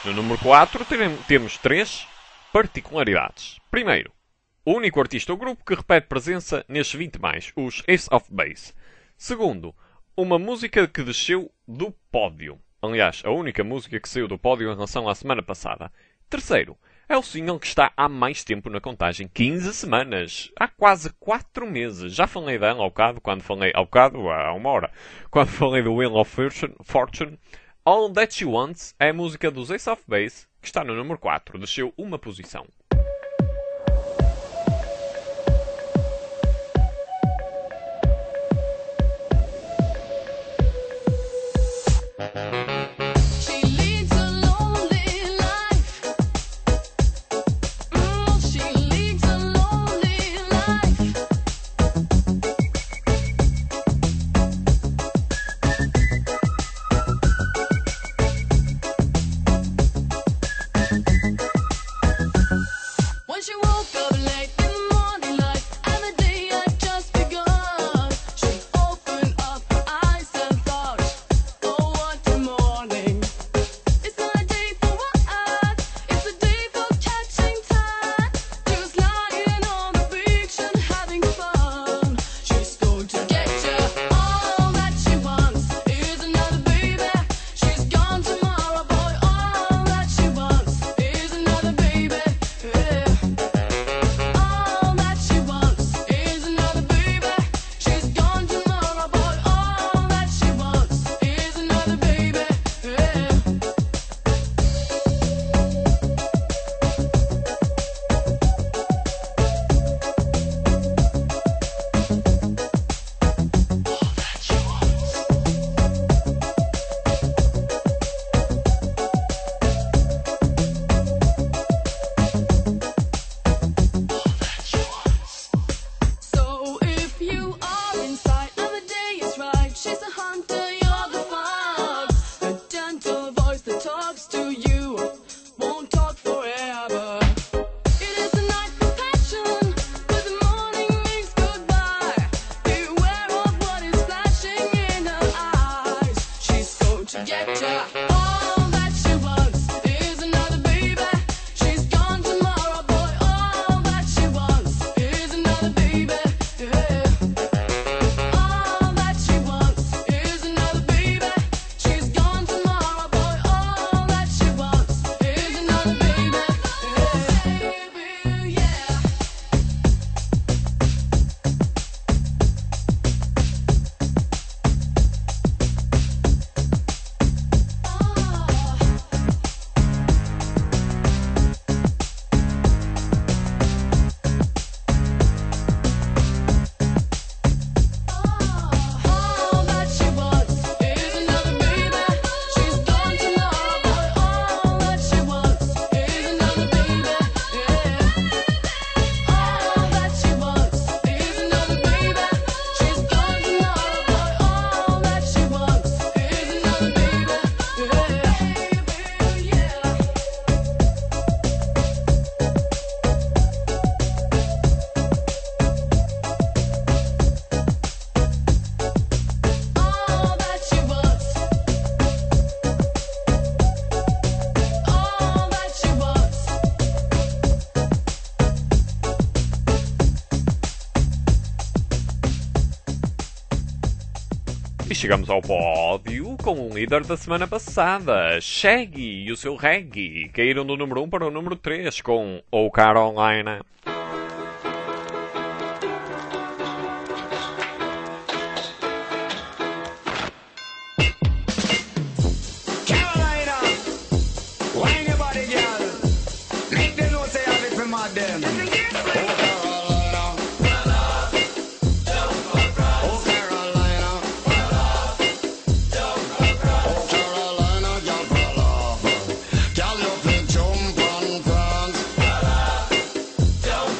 No número 4 temos 3 particularidades. Primeiro, o único artista ou grupo que repete presença nestes 20 mais, os Ace of Base. Segundo, uma música que desceu do pódio. Aliás, a única música que saiu do pódio em relação à semana passada. Terceiro, é o single que está há mais tempo na contagem. 15 semanas. Há quase 4 meses. Já falei dela há uma hora. Quando falei do Wheel of Fortune. All That She Wants é a música dos Ace of Base, que está no número 4. Desceu uma posição. She leads a lonely life. She leads a lonely life. When she woke up late in the morning light and the day had just begun, she opened up her eyes and thought, oh, what a morning. It's not a day for what? It's a day for catching time. She was lying on the beach and having fun. She's going to get you. All that she wants is another baby. She's gone tomorrow, boy. All that she wants is another baby. Yeah. All that she wants is another baby. She's gone tomorrow, boy. All that she wants is another baby. Yeah. So if you are inside and the day is right, she's a hunter, you're the fox. The gentle voice that talks to you won't talk forever. It is a night for passion, but the morning means goodbye. Beware of what is flashing in her eyes. She's going to get ya. All that she wants is another baby. She's gone tomorrow, boy. All that she wants is another baby. Yeah. All that she wants is another baby. She's gone tomorrow, boy. All that she wants is another baby. Yeah. Yeah. All that she wants is another baby. She's gone tomorrow, boy. All that she wants is another baby. Yeah. All that she wants is another baby. She's gone tomorrow, boy. All that she wants is another baby. Yeah. Yeah. All that she wants. All that she wants. E chegamos ao pódio com o líder da semana passada, Shaggy e o seu reggae. Caíram do número 1 para o número 3 com O Carolina. Carolina, wine your body, girl. Make them know say I live for my them. Oh, Carolina. Oh, Carolina. Oh, Carolina, girl, fall off. Girl, you fit jump and prance.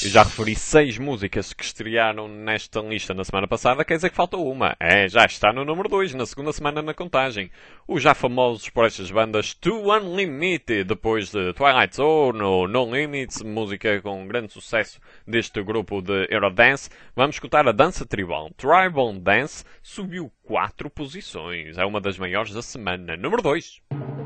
Eu já referi 6 músicas que estrearam nesta lista na semana passada, quer dizer que faltou uma. Já está no número 2, na segunda semana na contagem. Os já famosos por estas bandas To Unlimited, depois de Twilight Zone ou No Limits, música com grande sucesso deste grupo de Eurodance. Vamos escutar a dança tribal. Tribal Dance subiu 4 posições. É uma das maiores da semana. Número 2.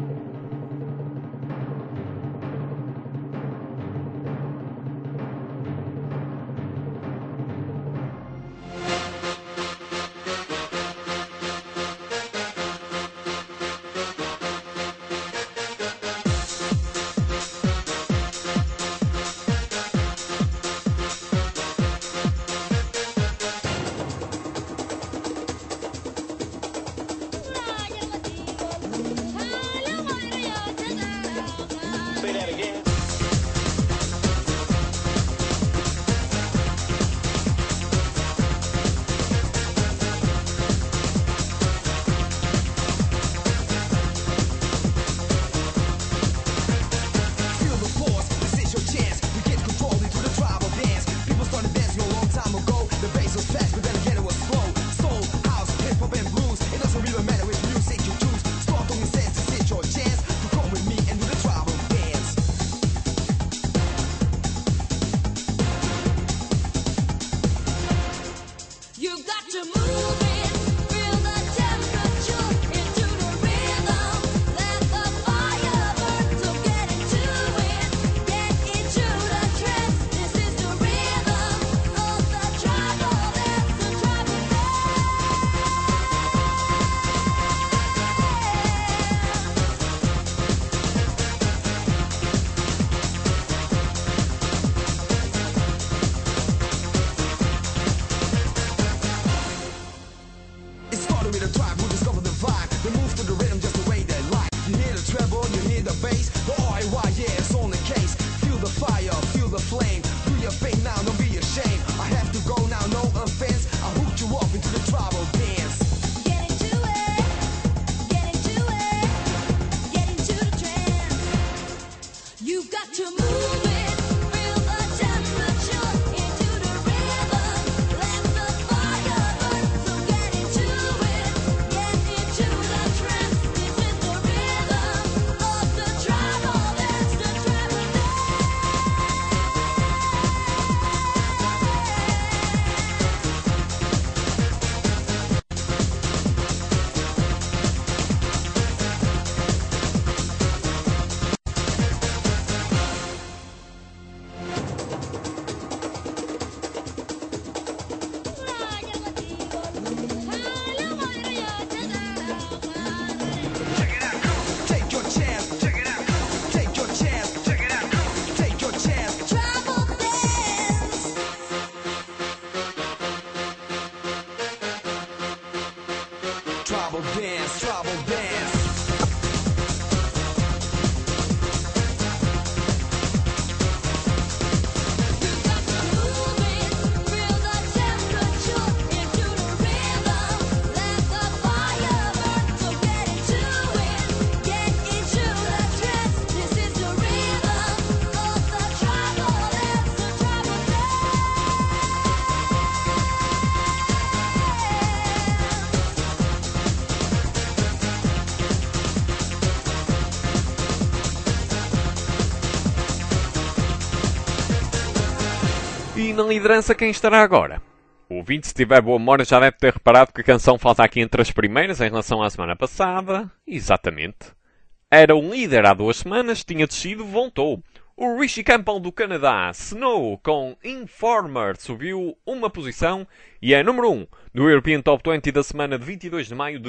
E na liderança quem estará agora? O ouvinte, se tiver boa memória, já deve ter reparado que a canção falta aqui entre as primeiras em relação à semana passada. Exatamente. Era o líder há 2 semanas, tinha descido, voltou. O Richie Campbell do Canadá, Snow, com Informer, subiu uma posição e é número 1 do European Top 20 da semana de 22 de maio de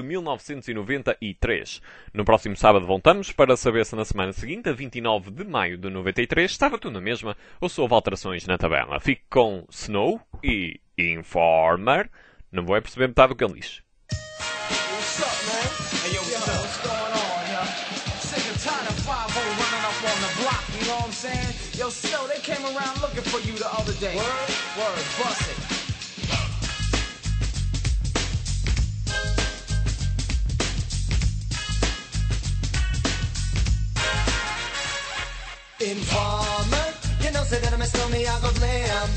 1993. No próximo sábado voltamos para saber se na semana seguinte, a 29 de maio de 93, estava tudo na mesma ou se houve alterações na tabela. Fique com Snow e Informer. Não vou perceber metade do que ele diz. Yo, Snow, they came around looking for you the other day. Word, bust it. Informer, you know, say that I'm a Snow, me, I go blame.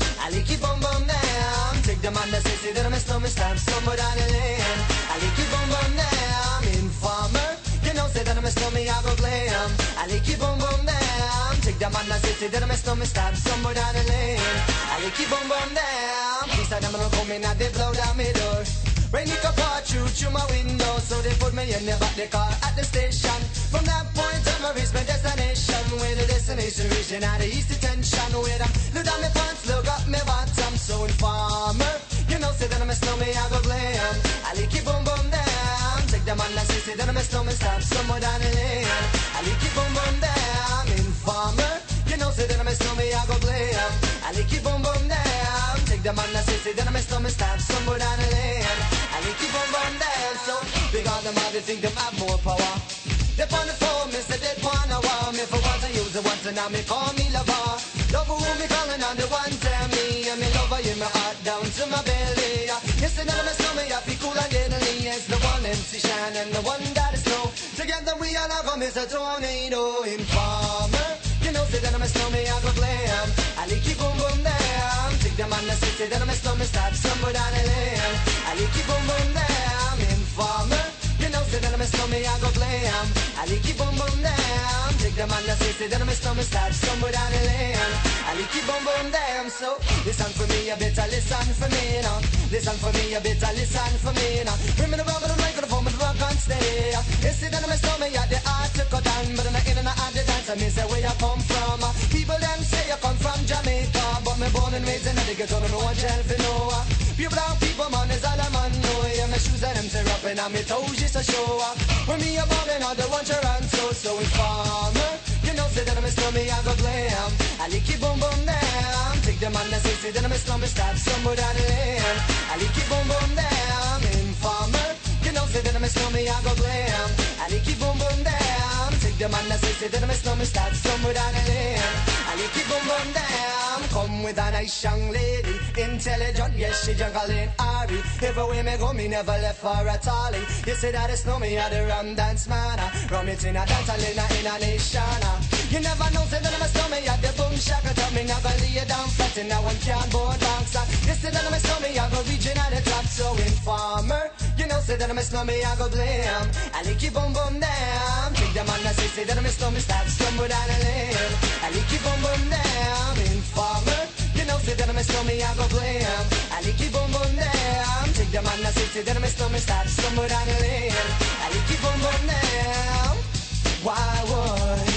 man that say that I'm a stomach stab somewhere down the lane. I like you boom boom damn, informer. You know say that I'm a stomach I go glam. I like you boom boom damn. Take the man that say that I'm a stomach stab somewhere down the lane. I like you boom boom damn. Please tell them I'm coming and they blow down my door. Rain it up all through my window, so they put me in the back the car at the station. From that point on I reached my destination. Where the destination region at the east detention. Where I look down my pants, look up my bottom. So informer, you know say that I'm a snowman, I go glam. I like you boom boom down. Take the man that say that I'm a snowman, stop somewhere down the lane. I like you boom boom down. Informer, you know say that I'm a snowman, I go glam. I like you boom boom down. Take the man that say that I'm a snowman, stop somewhere down the lane. I need keep on run down, so because them all they think them have more power. They on the phone, me say they wanna wow me for once I use it once and now me call me lover. Lover who me calling on the one tell me and me lover in my heart down to my belly. Yes, and now my stomach I feel cool and deadly. It's the one MC Shine and the one that is snow. Together we all are gonna miss a tornado. Informer, you know say that I'm a snowman I go glam. I like you boom boom down. Take the man that say that I'm a snowman start somewhere down the lane. I like you boom boom down. Informer, you know say that I'm a snowman I go glam. I like you boom boom down. Take the man that say that I'm a snowman start somewhere down the lane. I like you boom boom down. So listen for me, you better listen for me now. Listen for me, you better listen for me now. Bring me the rubber, the microphone, but the rock and stay. You see that I'm a snowman, yeah, the art to cut down, but I'm not in and out the dance. I mean say where you come from. People them say you come from Jamaica, but me born and raised in the ghetto, no one tell for no. Pure brown people, man, is all a man know. Yeah, my shoes and them tear up and my toes just a show. When me a ballin', all the one to run so informer. You know say that I'm a snowman, I go glam. I like you boom boom down. Take the man that say that I'm a snowman, stop somewhere down the lane. I like you boom boom down. Informer, you know say that I'm a snowman, I go glam. I like you boom boom down. Take the man that say that I'm a snowman, stop somewhere down the lane. I like you boom boom down. Come with a nice young lady, intelligent, yes she juggling Ari. Everywhere me go, me never left for a tally. You say that it's no me at the rum dance man. Rum it in a dance, in a nation. You never know, say that I'm a snowman at the boom shaka. Tell me never lay you down flat in a one cardboard box. You say that I'm a snowman, I go reaching at the top. So informer, you know say that I'm a snowman, I go glam. I like you boom boom down. Take the man that say that I'm a snowman, stop somewhere down the lane. I like you boom boom down. Informer, you know say that I'm a snowman, I go glam. I like you boom boom down. Take the man that say that I'm a snowman, stop somewhere down the lane. I like you boom boom down. Why would?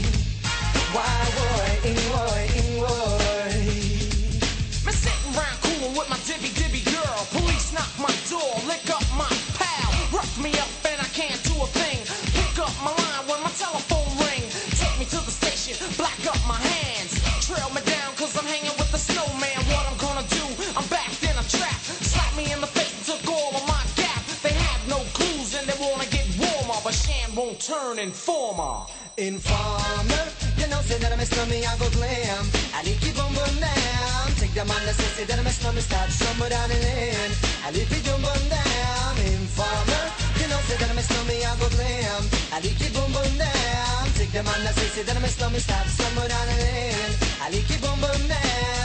Me sitting round coolin' with my dibby girl. Police knock my door, lick up my pal. Rough me up and I can't do a thing. Pick up my line when my telephone ring. Take me to the station, black up my hands. Trail me down cause I'm hanging with the snowman. What I'm gonna do, I'm backed in a trap. Slap me in the face and took all of my gap. They have no clues and they wanna get warmer, but Shan won't turn informer. Informer, you know say that I'm a snowman, I go glam. I like you boom boom down. Take the man that say that I'm a snowman, stop somewhere down the lane. I like you boom boom down. Informer, you know say that I'm a snowman, I go glam. I like you boom boom down. Take the man that say that I'm a snowman, stop somewhere down the lane. I like you boom boom down.